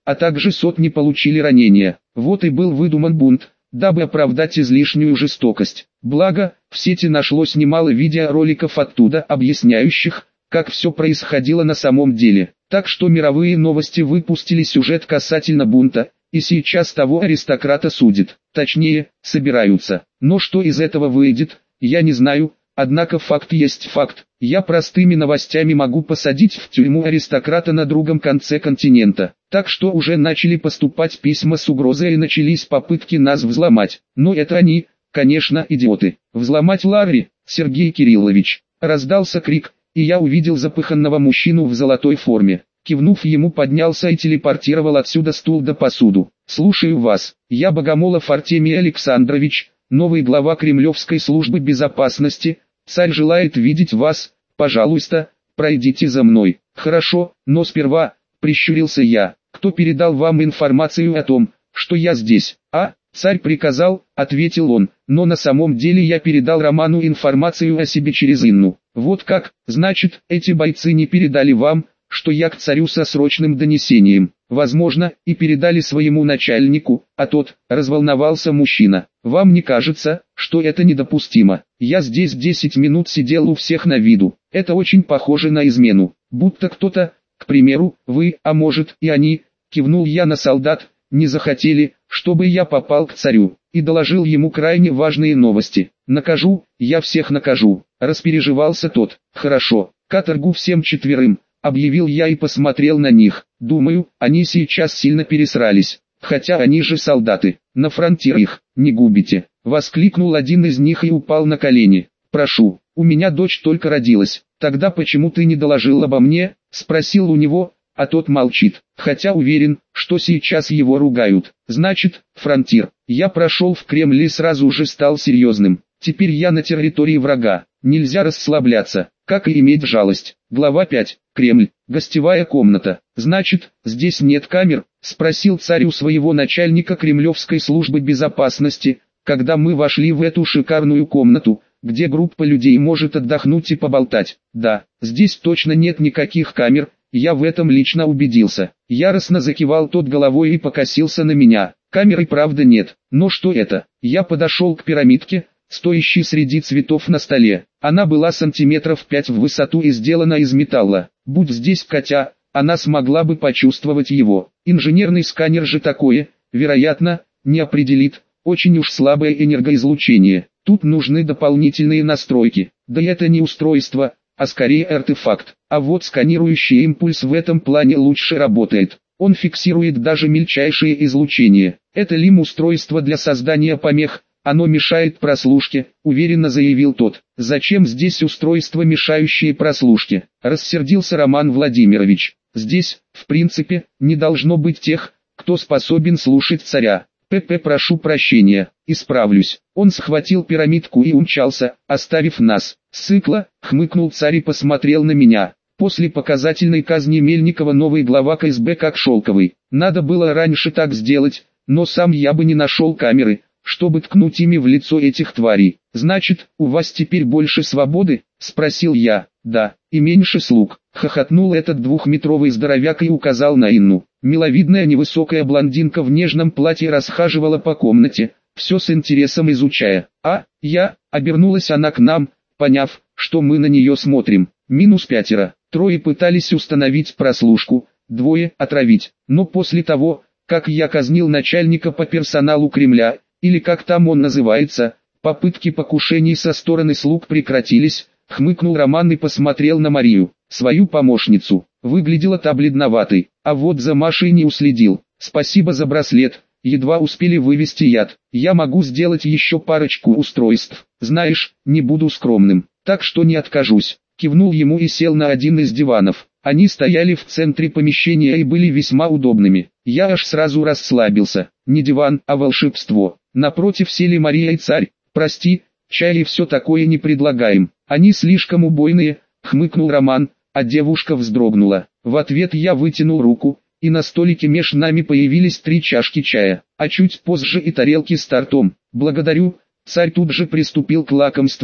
а также сотни получили ранения. Вот и был выдуман бунт, дабы оправдать излишнюю жестокость. Благо, в сети нашлось немало видеороликов оттуда, объясняющих, как все происходило на самом деле. Так что мировые новости выпустили сюжет касательно бунта, и сейчас того аристократа судят. Точнее, собираются. Но что из этого выйдет, я не знаю, однако факт есть факт. Я простыми новостями могу посадить в тюрьму аристократа на другом конце континента. Так что уже начали поступать письма с угрозой и начались попытки нас взломать. Но это они, конечно, идиоты. «Взломать Ларри, Сергей Кириллович!» Раздался крик, и я увидел запыханного мужчину в золотой форме. Кивнув ему, поднялся и телепортировал отсюда стул да посуду. «Слушаю вас, я Богомолов Артемий Александрович, новый глава Кремлевской службы безопасности. Царь желает видеть вас, пожалуйста, пройдите за мной». «Хорошо, но сперва», — прищурился я, — «кто передал вам информацию о том, что я здесь?» «А, царь приказал», — ответил он, — «но на самом деле я передал Роману информацию о себе через Инну». «Вот как, значит, эти бойцы не передали вам, что я к царю со срочным донесением?» «Возможно, и передали своему начальнику, а тот», — разволновался мужчина. «Вам не кажется, что это недопустимо? Я здесь десять минут сидел у всех на виду. Это очень похоже на измену, будто кто-то, к примеру, вы, а может и они», — кивнул я на солдат, — «не захотели, чтобы я попал к царю, и доложил ему крайне важные новости. Накажу, я всех накажу», — распереживался тот. «Хорошо, каторгу всем четверым», — объявил я и посмотрел на них. «Думаю, они сейчас сильно пересрались, хотя они же солдаты. На фронтир их не губите», — воскликнул один из них и упал на колени. «Прошу, у меня дочь только родилась». «Тогда почему ты не доложил обо мне?» — спросил у него, а тот молчит, хотя уверен, что сейчас его ругают. «Значит, фронтир». Я прошел в Кремль и сразу же стал серьезным. Теперь я на территории врага, нельзя расслабляться, как и иметь жалость. Глава пять. Кремль. Гостевая комната. «Значит, здесь нет камер?» — спросил царь у своего начальника Кремлевской службы безопасности, когда мы вошли в эту шикарную комнату, где группа людей может отдохнуть и поболтать. «Да, здесь точно нет никаких камер, я в этом лично убедился». Яростно закивал тот головой и покосился на меня. «Камеры правда нет, но что это?» Я подошел к пирамидке, стоящей среди цветов на столе. Она была сантиметров пять в высоту и сделана из металла. Будь здесь Катя, она смогла бы почувствовать его. Инженерный сканер же такое, вероятно, не определит. Очень уж слабое энергоизлучение. Тут нужны дополнительные настройки. Да это не устройство, а скорее артефакт. А вот сканирующий импульс в этом плане лучше работает. Он фиксирует даже мельчайшее излучение. Это лим-устройство для создания помех. «Оно мешает прослушке», — уверенно заявил тот. «Зачем здесь устройство, мешающее прослушке?» — рассердился Роман Владимирович. «Здесь, в принципе, не должно быть тех, кто способен слушать царя. ПП, прошу прощения, исправлюсь». Он схватил пирамидку и умчался, оставив нас. «Сыкла», — хмыкнул царь и посмотрел на меня. После показательной казни Мельникова новый глава КСБ как шелковый. Надо было раньше так сделать, но сам я бы не нашел камеры, чтобы ткнуть ими в лицо этих тварей. «Значит, у вас теперь больше свободы?» — спросил я. «Да, и меньше слуг», — хохотнул этот двухметровый здоровяк и указал на Инну. Миловидная невысокая блондинка в нежном платье расхаживала по комнате, все с интересом изучая. «А, я», — обернулась она к нам, поняв, что мы на нее смотрим. Минус пятеро. Трое пытались установить прослушку, двое — отравить. Но после того, как я казнил начальника по персоналу Кремля, или как там он называется, попытки покушений со стороны слуг прекратились, хмыкнул Роман и посмотрел на Марию, свою помощницу. Выглядела та бледноватой, а вот за Машей не уследил. «Спасибо за браслет, едва успели вывести яд. Я могу сделать еще парочку устройств, знаешь, не буду скромным, так что не откажусь». Кивнул ему и сел на один из диванов. Они стояли в центре помещения и были весьма удобными. Я аж сразу расслабился. Не диван, а волшебство. Напротив сели Мария и царь. «Прости, чай и все такое не предлагаем. Они слишком убойные», — хмыкнул Роман, а девушка вздрогнула. В ответ я вытянул руку, и на столике меж нами появились три чашки чая, а чуть позже и тарелки с тортом. «Благодарю», — царь тут же приступил к лакомству,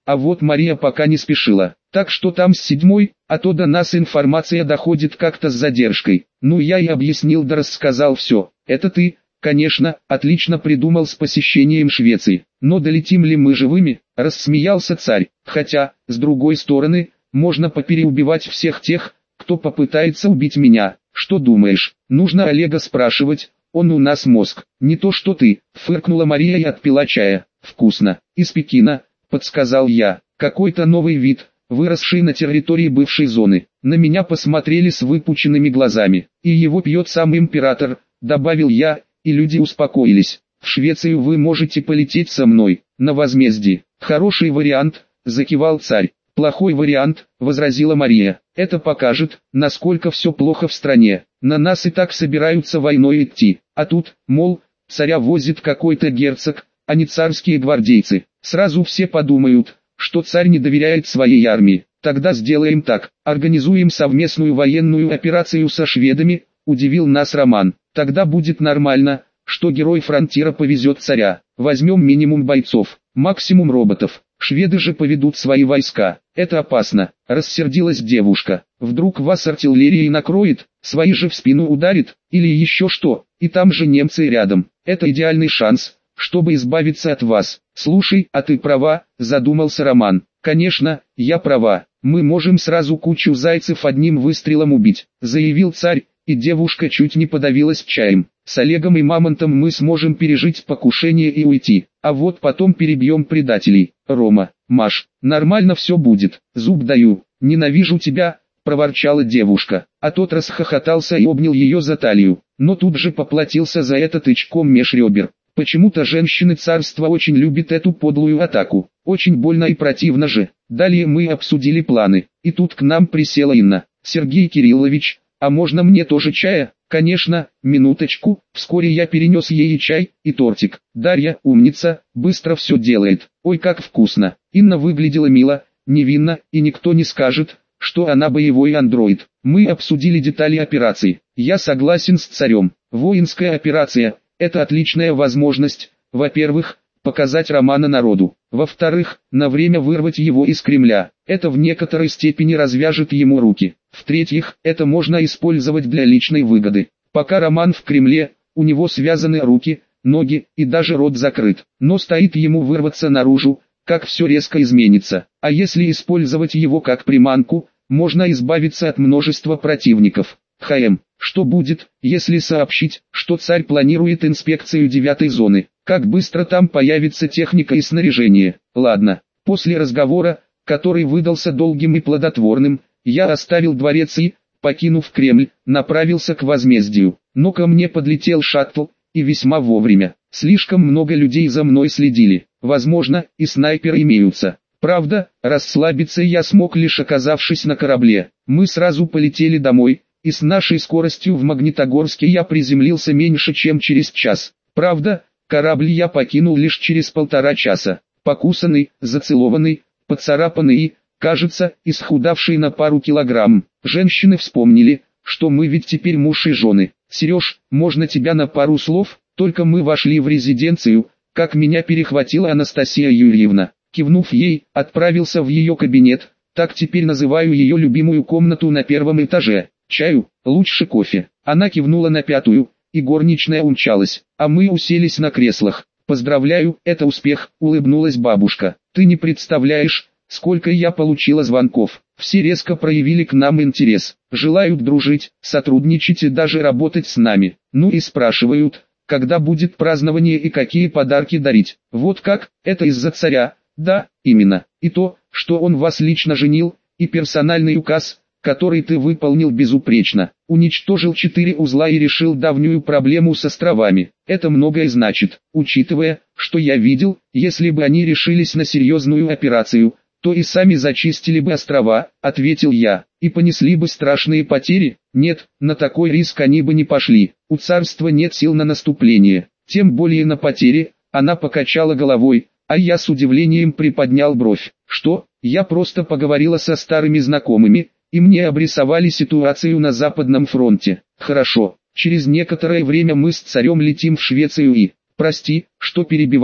а вот Мария пока не спешила. Так что там с седьмой, а то до нас информация доходит как-то с задержкой. Ну я и объяснил да рассказал все. Это ты, конечно, отлично придумал с посещением Швеции. Но долетим ли мы живыми? Рассмеялся царь. Хотя, с другой стороны, можно попереубивать всех тех, кто попытается убить меня. Что думаешь? Нужно Олега спрашивать, он у нас мозг. Не то что ты, фыркнула Мария и отпила чая. Вкусно. Из Пекина, подсказал я. Какой-то новый вид, выросший на территории бывшей зоны. На меня посмотрели с выпученными глазами. И его пьет сам император, добавил я, и люди успокоились. В Швецию вы можете полететь со мной, на возмездие. Хороший вариант, закивал царь. Плохой вариант, возразила Мария. Это покажет, насколько все плохо в стране. На нас и так собираются войной идти. А тут, мол, царя возит какой-то герцог, а не царские гвардейцы. Сразу все подумают, что царь не доверяет своей армии. Тогда сделаем так, организуем совместную военную операцию со шведами, удивил нас Роман. Тогда будет нормально, что герой фронтира повезет царя. Возьмем минимум бойцов, максимум роботов. Шведы же поведут свои войска. Это опасно, рассердилась девушка. Вдруг вас артиллерией накроет, свои же в спину ударит, или еще что, и там же немцы рядом. Это идеальный шанс, чтобы избавиться от вас. Слушай, а ты права, задумался Роман. Конечно, я права. Мы можем сразу кучу зайцев одним выстрелом убить, заявил царь, и девушка чуть не подавилась чаем. С Олегом и Мамонтом мы сможем пережить покушение и уйти, а вот потом перебьем предателей. Рома, Маш, нормально все будет, зуб даю, ненавижу тебя, проворчала девушка, а тот расхохотался и обнял ее за талию, но тут же поплатился за это тычком меж ребер. Почему-то женщины царства очень любят эту подлую атаку, очень больно и противно же. Далее мы обсудили планы, и тут к нам присела Инна. Сергей Кириллович, а можно мне тоже чая? Конечно, минуточку, вскоре я перенес ей и чай, и тортик. Дарья, умница, быстро все делает. Ой, как вкусно. Инна выглядела мило, невинно, и никто не скажет, что она боевой андроид. Мы обсудили детали операции. Я согласен с царем. Воинская операция – это отличная возможность, во-первых, показать Романа народу. Во-вторых, на время вырвать его из Кремля. Это в некоторой степени развяжет ему руки. В-третьих, это можно использовать для личной выгоды. Пока Роман в Кремле, у него связаны руки, ноги и даже рот закрыт. Но стоит ему вырваться наружу, как все резко изменится. А если использовать его как приманку, можно избавиться от множества противников. ХМ. Что будет, если сообщить, что царь планирует инспекцию девятой зоны? Как быстро там появится техника и снаряжение? Ладно, после разговора, который выдался долгим и плодотворным, я оставил дворец и, покинув Кремль, направился к возмездию. Но ко мне подлетел шаттл, и весьма вовремя. Слишком много людей за мной следили. Возможно, и снайперы имеются. Правда, расслабиться я смог лишь оказавшись на корабле. Мы сразу полетели домой, и с нашей скоростью в Магнитогорске я приземлился меньше чем через час. Правда, корабль я покинул лишь через полтора часа. Покусанный, зацелованный, поцарапанный и, кажется, исхудавший на пару килограмм. Женщины вспомнили, что мы ведь теперь муж и жены. Сереж, можно тебя на пару слов? Только мы вошли в резиденцию, как меня перехватила Анастасия Юрьевна. Кивнув ей, отправился в ее кабинет, так теперь называю ее любимую комнату на первом этаже. Чаю, лучше кофе. Она кивнула на пятую, и горничная умчалась, а мы уселись на креслах. Поздравляю, это успех, улыбнулась бабушка. Ты не представляешь, сколько я получила звонков. Все резко проявили к нам интерес, желают дружить, сотрудничать и даже работать с нами. Ну и спрашивают, когда будет празднование и какие подарки дарить. Вот как, это из-за царя? Да, именно. И то, что он вас лично женил, и персональный указ, который ты выполнил безупречно, уничтожил четыре узла и решил давнюю проблему с островами. Это многое значит, учитывая, что я видел, если бы они решились на серьезную операцию, то и сами зачистили бы острова, ответил я, и понесли бы страшные потери. Нет, на такой риск они бы не пошли, у царства нет сил на наступление, тем более на потери. Она покачала головой, а я с удивлением приподнял бровь. Что, я просто поговорила со старыми знакомыми, и мне обрисовали ситуацию на Западном фронте. Хорошо, через некоторое время мы с царем летим в Швецию и, прости, что перебиваю,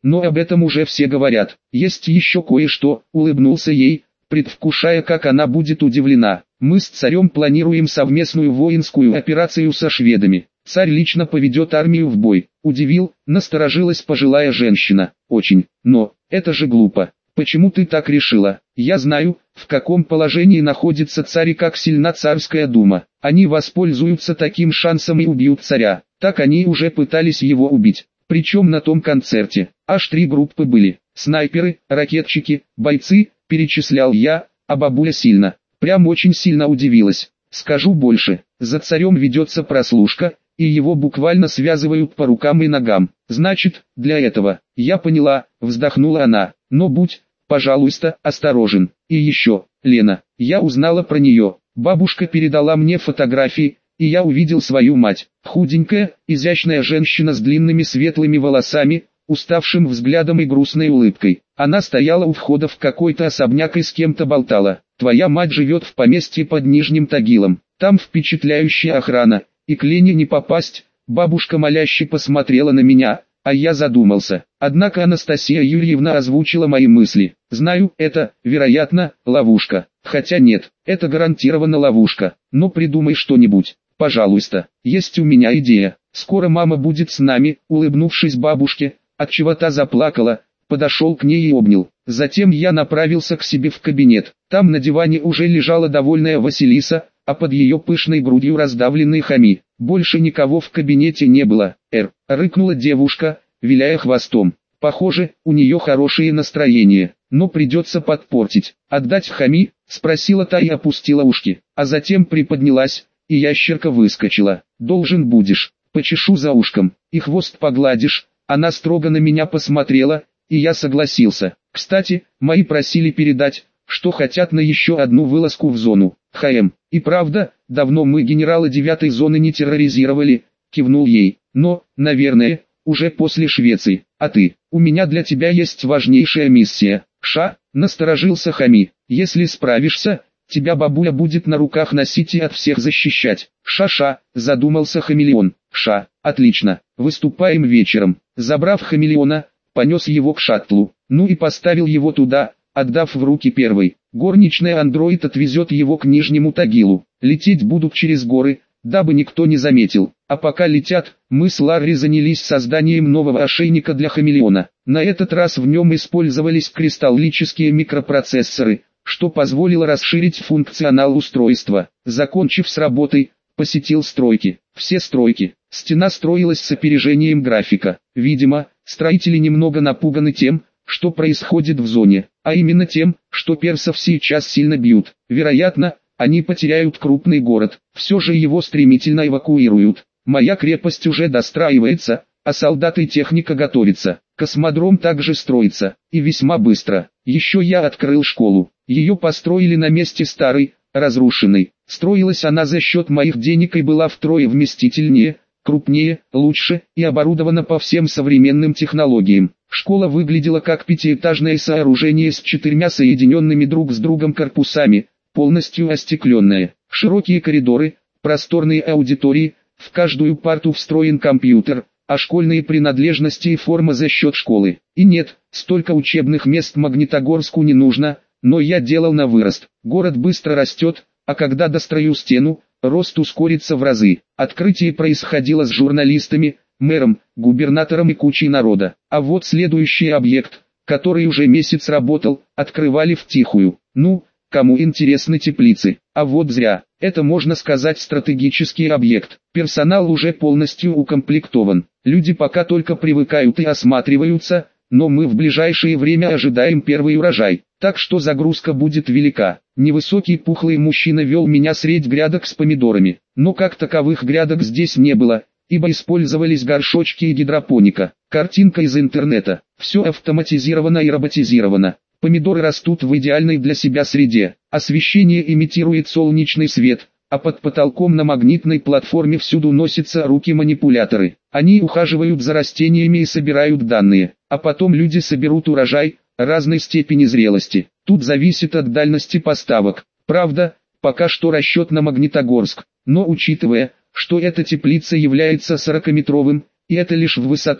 но об этом уже все говорят. Есть еще кое-что, улыбнулся ей, предвкушая, как она будет удивлена. Мы с царем планируем совместную воинскую операцию со шведами. Царь лично поведет армию в бой. Удивил, насторожилась пожилая женщина. Очень, но, это же глупо. Почему ты так решила? Я знаю, в каком положении находится царь и как сильна царская дума. Они воспользуются таким шансом и убьют царя. Так они уже пытались его убить. Причем на том концерте. Аж три группы были. Снайперы, ракетчики, бойцы, перечислял я, а бабуля сильно, прям очень сильно удивилась. Скажу больше, за царем ведется прослушка, и его буквально связывают по рукам и ногам. Значит, для этого, я поняла, вздохнула она, но будь, пожалуйста, осторожен. И еще, Лена, я узнала про нее, бабушка передала мне фотографии, и я увидел свою мать. Худенькая, изящная женщина с длинными светлыми волосами, уставшим взглядом и грустной улыбкой. Она стояла у входа в какой-то особняк и с кем-то болтала. Твоя мать живет в поместье под Нижним Тагилом. Там впечатляющая охрана, и к Лене не попасть. Бабушка моляще посмотрела на меня, а я задумался. Однако Анастасия Юрьевна озвучила мои мысли. Знаю, это, вероятно, ловушка. Хотя нет, это гарантированно ловушка. Но придумай что-нибудь, пожалуйста. Есть у меня идея. Скоро мама будет с нами, улыбнувшись бабушке, отчего та заплакала, подошел к ней и обнял. Затем я направился к себе в кабинет. Там на диване уже лежала довольная Василиса, а под ее пышной грудью раздавленный Хами. Больше никого в кабинете не было. «Эр», — рыкнула девушка, виляя хвостом. Похоже, у нее хорошее настроение, но придется подпортить. «Отдать Хами?» — спросила та и опустила ушки, а затем приподнялась, и ящерка выскочила. «Должен будешь, почешу за ушком, и хвост погладишь». Она строго на меня посмотрела, и я согласился. Кстати, мои просили передать, что хотят на еще одну вылазку в зону. ХМ. И правда, давно мы генерала девятой зоны не терроризировали, кивнул ей. Но, наверное, уже после Швеции. А ты, у меня для тебя есть важнейшая миссия. Ша, насторожился Хами. Если справишься, тебя бабуля будет на руках носить и от всех защищать. Ша-ша, задумался хамелеон. Ша, отлично, выступаем вечером. Забрав хамелеона, понес его к шаттлу, ну и поставил его туда, отдав в руки первой. Горничная андроид отвезет его к Нижнему Тагилу. Лететь будут через горы, дабы никто не заметил. А пока летят, мы с Ларри занялись созданием нового ошейника для хамелеона. На этот раз в нем использовались кристаллические микропроцессоры, что позволило расширить функционал устройства. Закончив с работой, посетил стройки. Все стройки. Стена строилась с опережением графика. Видимо, строители немного напуганы тем, что происходит в зоне, а именно тем, что персов сейчас сильно бьют. Вероятно, они потеряют крупный город, все же его стремительно эвакуируют. Моя крепость уже достраивается, а солдаты и техника готовятся. Космодром также строится, и весьма быстро. Еще я открыл школу. Ее построили на месте старой, разрушенной. Строилась она за счет моих денег и была втрое вместительнее, крупнее, лучше и оборудована по всем современным технологиям. Школа выглядела как пятиэтажное сооружение с четырьмя соединенными друг с другом корпусами, полностью остекленное. Широкие коридоры, просторные аудитории, в каждую парту встроен компьютер, а школьные принадлежности и форма за счет школы. И нет, столько учебных мест Магнитогорску не нужно, но я делал на вырост. Город быстро растет, а когда дострою стену, рост ускорится в разы. Открытие происходило с журналистами, мэром, губернатором и кучей народа. А вот следующий объект, который уже месяц работал, открывали втихую. Ну, кому интересны теплицы? А вот зря. Это, можно сказать, стратегический объект. Персонал уже полностью укомплектован. Люди пока только привыкают и осматриваются, но мы в ближайшее время ожидаем первый урожай. Так что загрузка будет велика. Невысокий пухлый мужчина вел меня средь грядок с помидорами. Но как таковых грядок здесь не было, ибо использовались горшочки и гидропоника. Картинка из интернета. Все автоматизировано и роботизировано. Помидоры растут в идеальной для себя среде. Освещение имитирует солнечный свет, а под потолком на магнитной платформе всюду носятся руки-манипуляторы. Они ухаживают за растениями и собирают данные, а потом люди соберут урожай разной степени зрелости. Тут зависит от дальности поставок. Правда, пока что расчет на Магнитогорск, но учитывая, что эта теплица является сорокаметровым, и это лишь в высоту,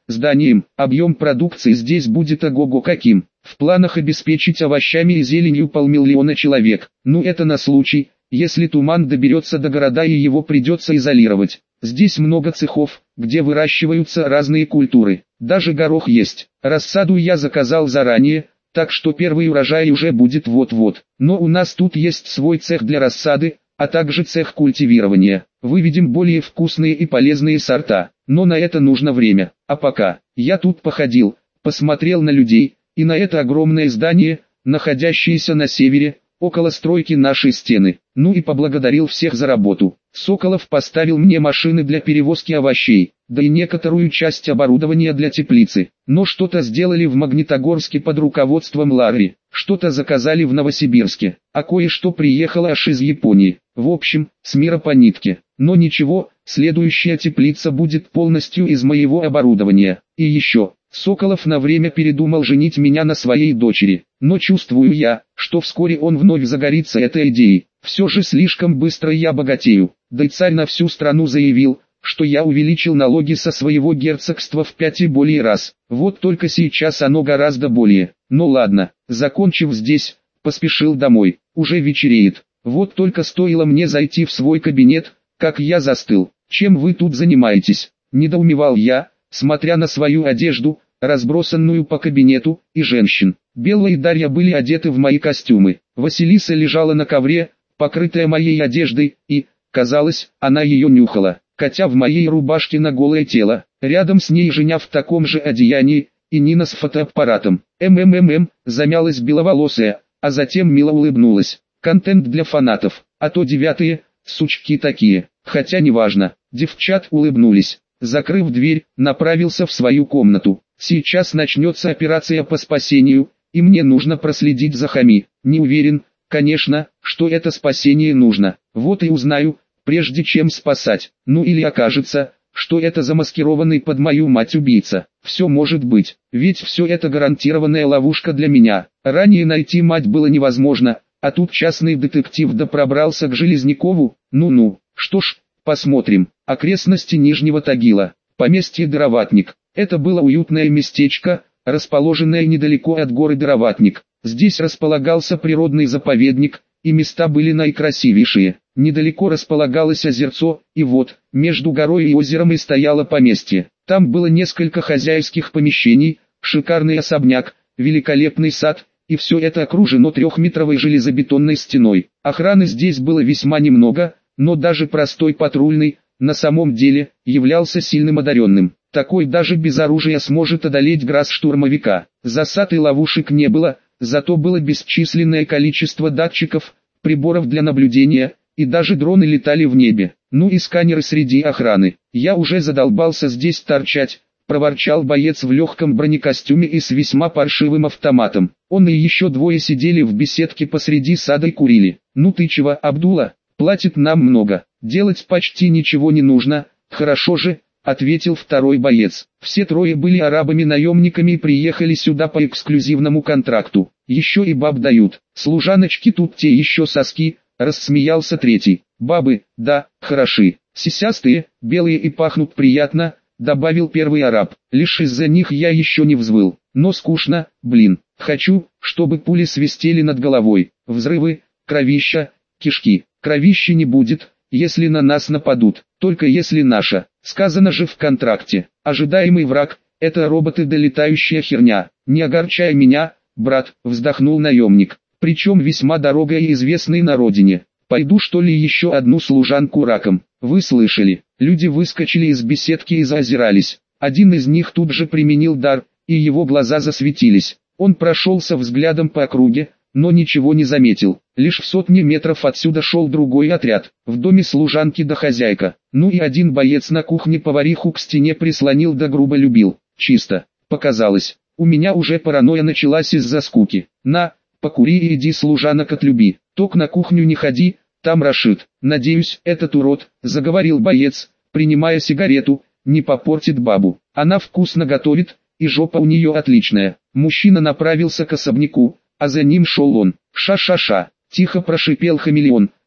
зданием, объем продукции здесь будет ого-го каким. В планах обеспечить овощами и зеленью полмиллиона человек. Ну это на случай, если туман доберется до города и его придется изолировать. Здесь много цехов, где выращиваются разные культуры. Даже горох есть. Рассаду я заказал заранее, так что первый урожай уже будет вот-вот. Но у нас тут есть свой цех для рассады, а также цех культивирования. Выведем более вкусные и полезные сорта. Но на это нужно время. А пока, я тут походил, посмотрел на людей, и на это огромное здание, находящееся на севере, около стройки нашей стены. Ну и поблагодарил всех за работу. Соколов поставил мне машины для перевозки овощей, да и некоторую часть оборудования для теплицы. Но что-то сделали в Магнитогорске под руководством Ларри, что-то заказали в Новосибирске, а кое-что приехало аж из Японии. В общем, с мира по нитке. Но ничего, следующая теплица будет полностью из моего оборудования. И еще, Соколов на время передумал женить меня на своей дочери. Но чувствую я, что вскоре он вновь загорится этой идеей. Все же слишком быстро я богатею. Да и царь на всю страну заявил, что я увеличил налоги со своего герцогства в пять и более раз. Вот только сейчас оно гораздо более. Ну ладно, закончив здесь, поспешил домой. Уже вечереет. Вот только стоило мне зайти в свой кабинет, как я застыл. Чем вы тут занимаетесь? Недоумевал я, смотря на свою одежду, разбросанную по кабинету, и женщин. Белла и Дарья были одеты в мои костюмы. Василиса лежала на ковре, покрытая моей одеждой, и, казалось, она ее нюхала. Катя в моей рубашке на голое тело, рядом с ней Женя в таком же одеянии, и Нина с фотоаппаратом. МММ, замялась беловолосая, а затем мило улыбнулась. Контент для фанатов, а то девятые, сучки такие, хотя неважно. Девчат улыбнулись. Закрыв дверь, направился в свою комнату. Сейчас начнется операция по спасению, и мне нужно проследить за Хами. Не уверен, конечно, что это спасение нужно. Вот и узнаю, прежде чем спасать. Ну или окажется, что это замаскированный под мою мать убийца. Все может быть, ведь все это гарантированная ловушка для меня. Ранее найти мать было невозможно, а тут частный детектив допробрался к Железнякову. Ну-ну, что ж, посмотрим. Окрестности Нижнего Тагила. Поместье Дыроватник. Это было уютное местечко, расположенное недалеко от горы Дыроватник. Здесь располагался природный заповедник, и места были наикрасивейшие. Недалеко располагалось озерцо, и вот, между горой и озером и стояло поместье. Там было несколько хозяйских помещений, шикарный особняк, великолепный сад, и все это окружено трехметровой железобетонной стеной. Охраны здесь было весьма немного, но даже простой патрульный, на самом деле, являлся сильным одаренным. Такой даже без оружия сможет одолеть грас штурмовика. Засад и ловушек не было, зато было бесчисленное количество датчиков, приборов для наблюдения, и даже дроны летали в небе. Ну и сканеры среди охраны. Я уже задолбался здесь торчать, проворчал боец в легком бронекостюме и с весьма паршивым автоматом. Он и еще двое сидели в беседке посреди сада и курили. Ну ты чего, Абдулла? Платит нам много, делать почти ничего не нужно, хорошо же, ответил второй боец. Все трое были арабами-наемниками и приехали сюда по эксклюзивному контракту. Еще и баб дают, служаночки тут те еще соски, рассмеялся третий. Бабы, да, хороши, сисястые, белые и пахнут приятно, добавил первый араб. Лишь из-за них я еще не взвыл, но скучно, блин. Хочу, чтобы пули свистели над головой, взрывы, кровища, кишки. Кровищи не будет, если на нас нападут, только если наша. Сказано же в контракте. Ожидаемый враг – это роботы да летающая херня. Не огорчай меня, брат, вздохнул наемник. Причем весьма дорогой и известный на родине. Пойду что ли еще одну служанку раком. Вы слышали? Люди выскочили из беседки и заозирались. Один из них тут же применил дар, и его глаза засветились. Он прошелся взглядом по округе, но ничего не заметил. Лишь в сотне метров отсюда шел другой отряд. В доме служанки да хозяйка. Ну и один боец на кухне повариху к стене прислонил да грубо любил. Чисто. Показалось. У меня уже паранойя началась из-за скуки. На, покури и иди служанок отлюби. Ток на кухню не ходи, там Рашид. Надеюсь, этот урод, заговорил боец, принимая сигарету, не попортит бабу. Она вкусно готовит, и жопа у нее отличная. Мужчина направился к особняку, а за ним шел он. «Ша-ша-ша», — тихо прошипел хамелеон,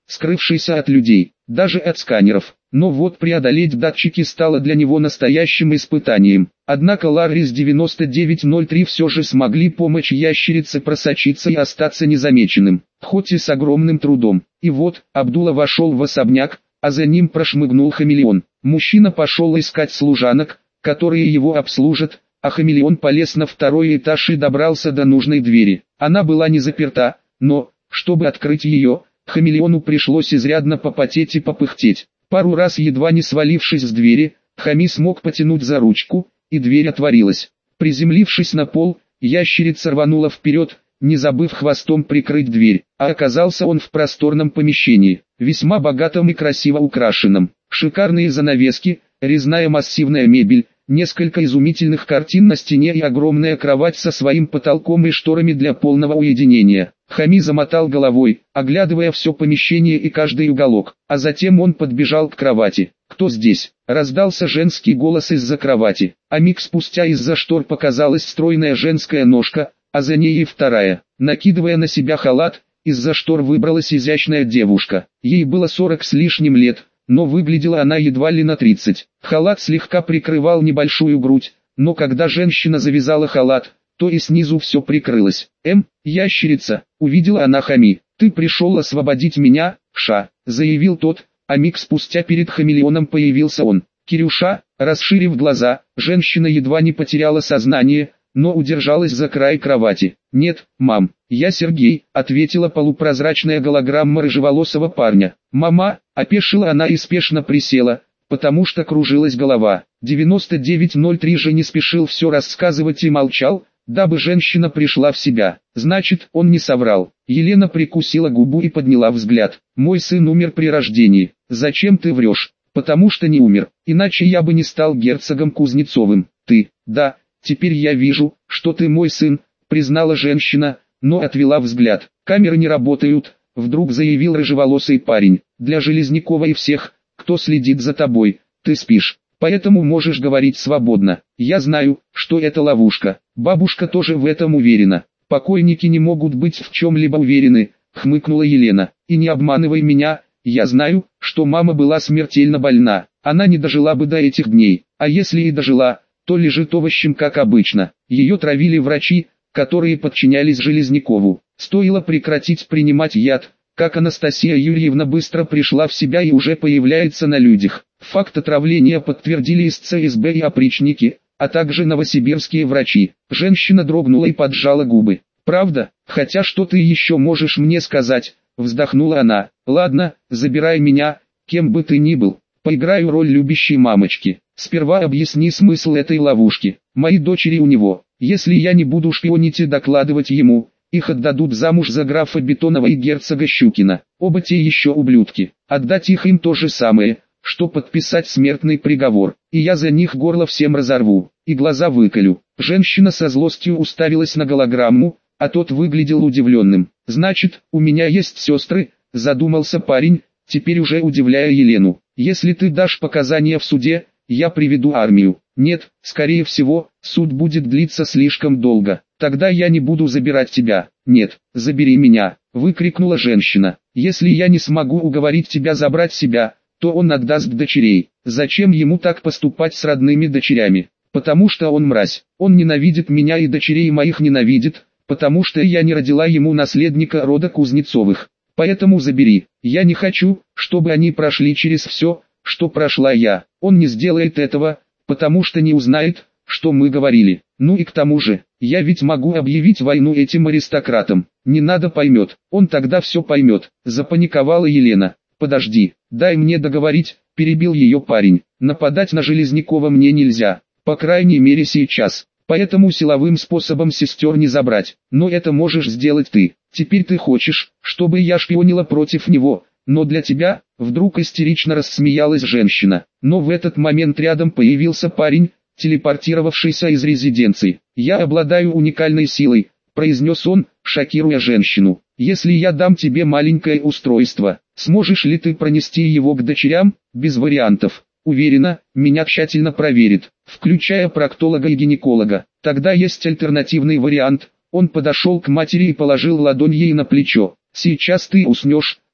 скрывшийся от людей, даже от сканеров. Но вот преодолеть датчики стало для него настоящим испытанием. Однако Ларрис девяносто девять ноль три все же смогли помочь ящерице просочиться и остаться незамеченным, хоть и с огромным трудом. И вот, Абдулла вошел в особняк, а за ним прошмыгнул хамелеон. Мужчина пошел искать служанок, которые его обслужат, а хамелеон полез на второй этаж и добрался до нужной двери. Она была не заперта, но, чтобы открыть ее, хамелеону пришлось изрядно попотеть и попыхтеть. Пару раз едва не свалившись с двери, Хами смог потянуть за ручку, и дверь отворилась. Приземлившись на пол, ящерица рванула вперед, не забыв хвостом прикрыть дверь, а оказался он в просторном помещении, весьма богатом и красиво украшенном. Шикарные занавески, резная массивная мебель, несколько изумительных картин на стене и огромная кровать со своим потолком и шторами для полного уединения. Хами замотал головой, оглядывая все помещение и каждый уголок, а затем он подбежал к кровати. «Кто здесь?» — раздался женский голос из-за кровати, а миг спустя из-за штор показалась стройная женская ножка, а за ней и вторая. Накидывая на себя халат, из-за штор выбралась изящная девушка. Ей было сорок с лишним лет, но выглядела она едва ли на тридцать. Халат слегка прикрывал небольшую грудь, но когда женщина завязала халат, то и снизу все прикрылось. «Эм, ящерица», — увидела она Хами. «Ты пришел освободить меня, Ша», — заявил тот, а миг спустя перед хамелеоном появился он. «Кирюша», расширив глаза, женщина едва не потеряла сознание, но удержалась за край кровати. «Нет, мам, я Сергей», — ответила полупрозрачная голограмма рыжеволосого парня. «Мама», — опешила она и спешно присела, потому что кружилась голова. девяносто девять ноль три же не спешил все рассказывать и молчал, дабы женщина пришла в себя. Значит, он не соврал. Елена прикусила губу и подняла взгляд. «Мой сын умер при рождении. Зачем ты врешь?» «Потому что не умер, иначе я бы не стал герцогом Кузнецовым. Ты, да, теперь я вижу, что ты мой сын», признала женщина, но отвела взгляд. «Камеры не работают», вдруг заявил рыжеволосый парень. «Для Железнякова и всех, кто следит за тобой, ты спишь. Поэтому можешь говорить свободно. Я знаю, что это ловушка. Бабушка тоже в этом уверена. Покойники не могут быть в чем-либо уверены», хмыкнула Елена. «И не обманывай меня, я знаю, что мама была смертельно больна. Она не дожила бы до этих дней, а если и дожила, то лежит овощем как обычно. Ее травили врачи, которые подчинялись Железнякову. Стоило прекратить принимать яд, как Анастасия Юрьевна быстро пришла в себя и уже появляется на людях. Факт отравления подтвердили из ЦСБ и опричники, а также новосибирские врачи». Женщина дрогнула и поджала губы. «Правда? Хотя что ты еще можешь мне сказать?» Вздохнула она. «Ладно, забирай меня, кем бы ты ни был. Поиграю роль любящей мамочки. Сперва объясни смысл этой ловушки. Мои дочери у него. Если я не буду шпионить и докладывать ему, их отдадут замуж за графа Бетонова и герцога Щукина. Оба те еще ублюдки. Отдать их им то же самое, что подписать смертный приговор. И я за них горло всем разорву, и глаза выколю». Женщина со злостью уставилась на голограмму, а тот выглядел удивленным. «Значит, у меня есть сестры», задумался парень, теперь уже удивляя Елену. «Если ты дашь показания в суде, я приведу армию». «Нет, скорее всего, суд будет длиться слишком долго. Тогда я не буду забирать тебя». «Нет, забери меня», выкрикнула женщина. «Если я не смогу уговорить тебя забрать себя, то он отдаст дочерей». «Зачем ему так поступать с родными дочерями?» «Потому что он мразь. Он ненавидит меня и дочерей моих ненавидит, потому что я не родила ему наследника рода Кузнецовых. Поэтому забери. Я не хочу, чтобы они прошли через все, что прошла я». «Он не сделает этого, потому что не узнает, что мы говорили. Ну и к тому же, я ведь могу объявить войну этим аристократам. Не надо, поймет. Он тогда все поймет», запаниковала Елена. «Подожди, дай мне договорить», перебил ее парень. «Нападать на Железнякова мне нельзя, по крайней мере сейчас. Поэтому силовым способом сестер не забрать. Но это можешь сделать ты. Теперь ты хочешь, чтобы я шпионила против него, но для тебя», вдруг истерично рассмеялась женщина. Но в этот момент рядом появился парень, телепортировавшийся из резиденции. «Я обладаю уникальной силой», произнес он, шокируя женщину. «Если я дам тебе маленькое устройство, сможешь ли ты пронести его к дочерям?» «Без вариантов. Уверена, меня тщательно проверит, включая проктолога и гинеколога. Тогда есть альтернативный вариант». Он подошел к матери и положил ладонь ей на плечо. «Сейчас ты уснешь,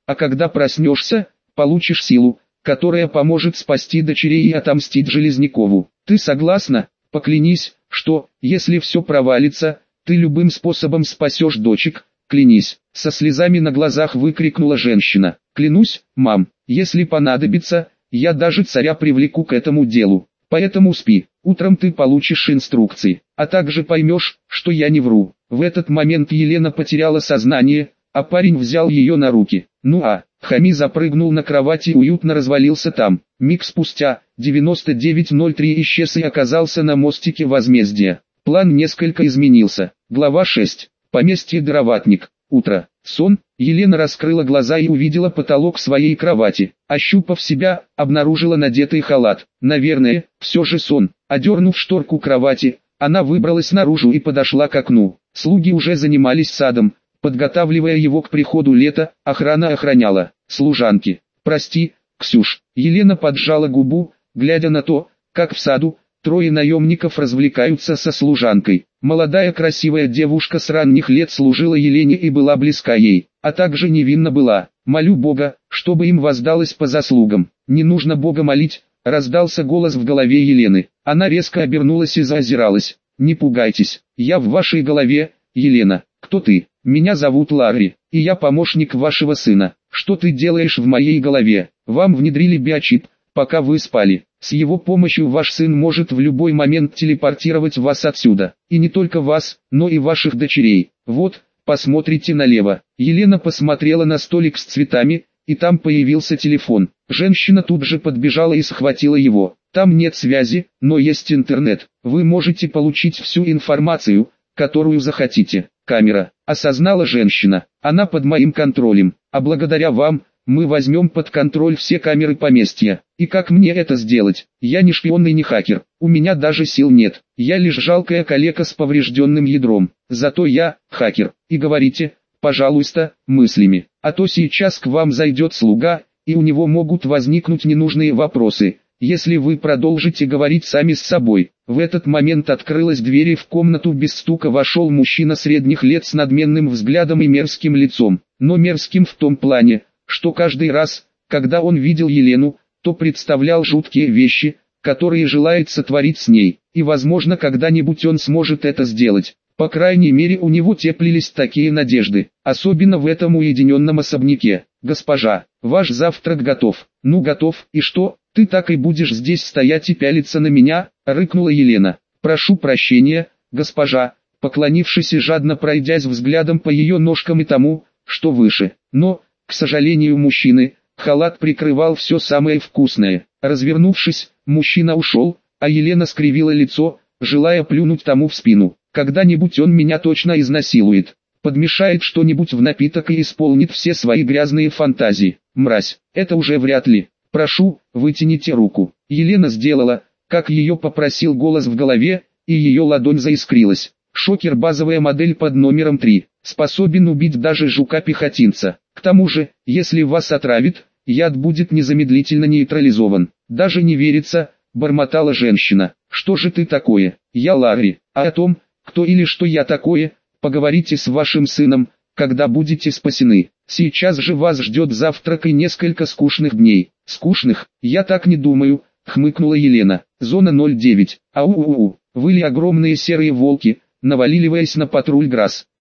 А когда проснешься, получишь силу, которая поможет спасти дочерей и отомстить Железнякову. Ты согласна? Поклянись, что, если все провалится, ты любым способом спасешь дочек. Клянись, со слезами на глазах выкрикнула женщина. Клянусь, мам, если понадобится, я даже царя привлеку к этому делу. Поэтому спи, утром ты получишь инструкции, а также поймешь, что я не вру. В этот момент Елена потеряла сознание, а парень взял ее на руки. Ну а, Хами запрыгнул на кровать и уютно развалился там. Миг спустя, девяносто девять ноль три исчез и оказался на мостике возмездия. План несколько изменился. Глава шесть. Поместье Дроватник. Утро. Сон. Елена раскрыла глаза и увидела потолок своей кровати. Ощупав себя, обнаружила надетый халат. Наверное, все же сон. Одернув шторку кровати, она выбралась наружу и подошла к окну. Слуги уже занимались садом, подготавливая его к приходу лета. Охрана охраняла. Служанки. «Прости, Ксюш». Елена поджала губу, глядя на то, как в саду трое наемников развлекаются со служанкой. Молодая красивая девушка с ранних лет служила Елене и была близка ей, а также невинна была. «Молю Бога, чтобы им воздалось по заслугам». «Не нужно Бога молить», раздался голос в голове Елены. Она резко обернулась и заозиралась. «Не пугайтесь, я в вашей голове, Елена». «Кто ты?» «Меня зовут Ларри, и я помощник вашего сына». «Что ты делаешь в моей голове?» «Вам внедрили биочип, пока вы спали. С его помощью ваш сын может в любой момент телепортировать вас отсюда. И не только вас, но и ваших дочерей. Вот, посмотрите налево». Елена посмотрела на столик с цветами, и там появился телефон. Женщина тут же подбежала и схватила его. «Там нет связи, но есть интернет. Вы можете получить всю информацию, которую захотите». «Камера», осознала женщина. «Она под моим контролем, а благодаря вам, мы возьмем под контроль все камеры поместья. И как мне это сделать? Я не шпион и не хакер, у меня даже сил нет. Я лишь жалкая калека с поврежденным ядром. Зато я, хакер. И говорите, пожалуйста, мыслями. А то сейчас к вам зайдет слуга, и у него могут возникнуть ненужные вопросы, если вы продолжите говорить сами с собой». В этот момент открылась дверь и в комнату без стука вошел мужчина средних лет с надменным взглядом и мерзким лицом. Но мерзким в том плане, что каждый раз, когда он видел Елену, то представлял жуткие вещи, которые желает сотворить с ней, и возможно когда-нибудь он сможет это сделать. По крайней мере у него теплились такие надежды, особенно в этом уединенном особняке. «Госпожа, ваш завтрак готов». «Ну готов, и что, ты так и будешь здесь стоять и пялиться на меня?» — рыкнула Елена. «Прошу прощения, госпожа», поклонившись и жадно пройдясь взглядом по ее ножкам и тому, что выше. Но, к сожалению мужчины, халат прикрывал все самое вкусное. Развернувшись, мужчина ушел, а Елена скривила лицо, желая плюнуть тому в спину. «Когда-нибудь он меня точно изнасилует, подмешает что-нибудь в напиток и исполнит все свои грязные фантазии. Мразь, это уже вряд ли. Прошу, вытяните руку». Елена сделала, как ее попросил голос в голове, и ее ладонь заискрилась. Шокер, базовая модель под номером три, способен убить даже жука-пехотинца. К тому же, если вас отравит, яд будет незамедлительно нейтрализован. «Даже не верится», — бормотала женщина. «Что же ты такое?» «Я Ларри, а о том, кто или что я такое, поговорите с вашим сыном, когда будете спасены. Сейчас же вас ждет завтрак и несколько скучных дней». «Скучных? Я так не думаю», — хмыкнула Елена. «Зона ноль девять. Ау-у-у». Выли огромные серые волки, наваливаясь на патруль Грасс.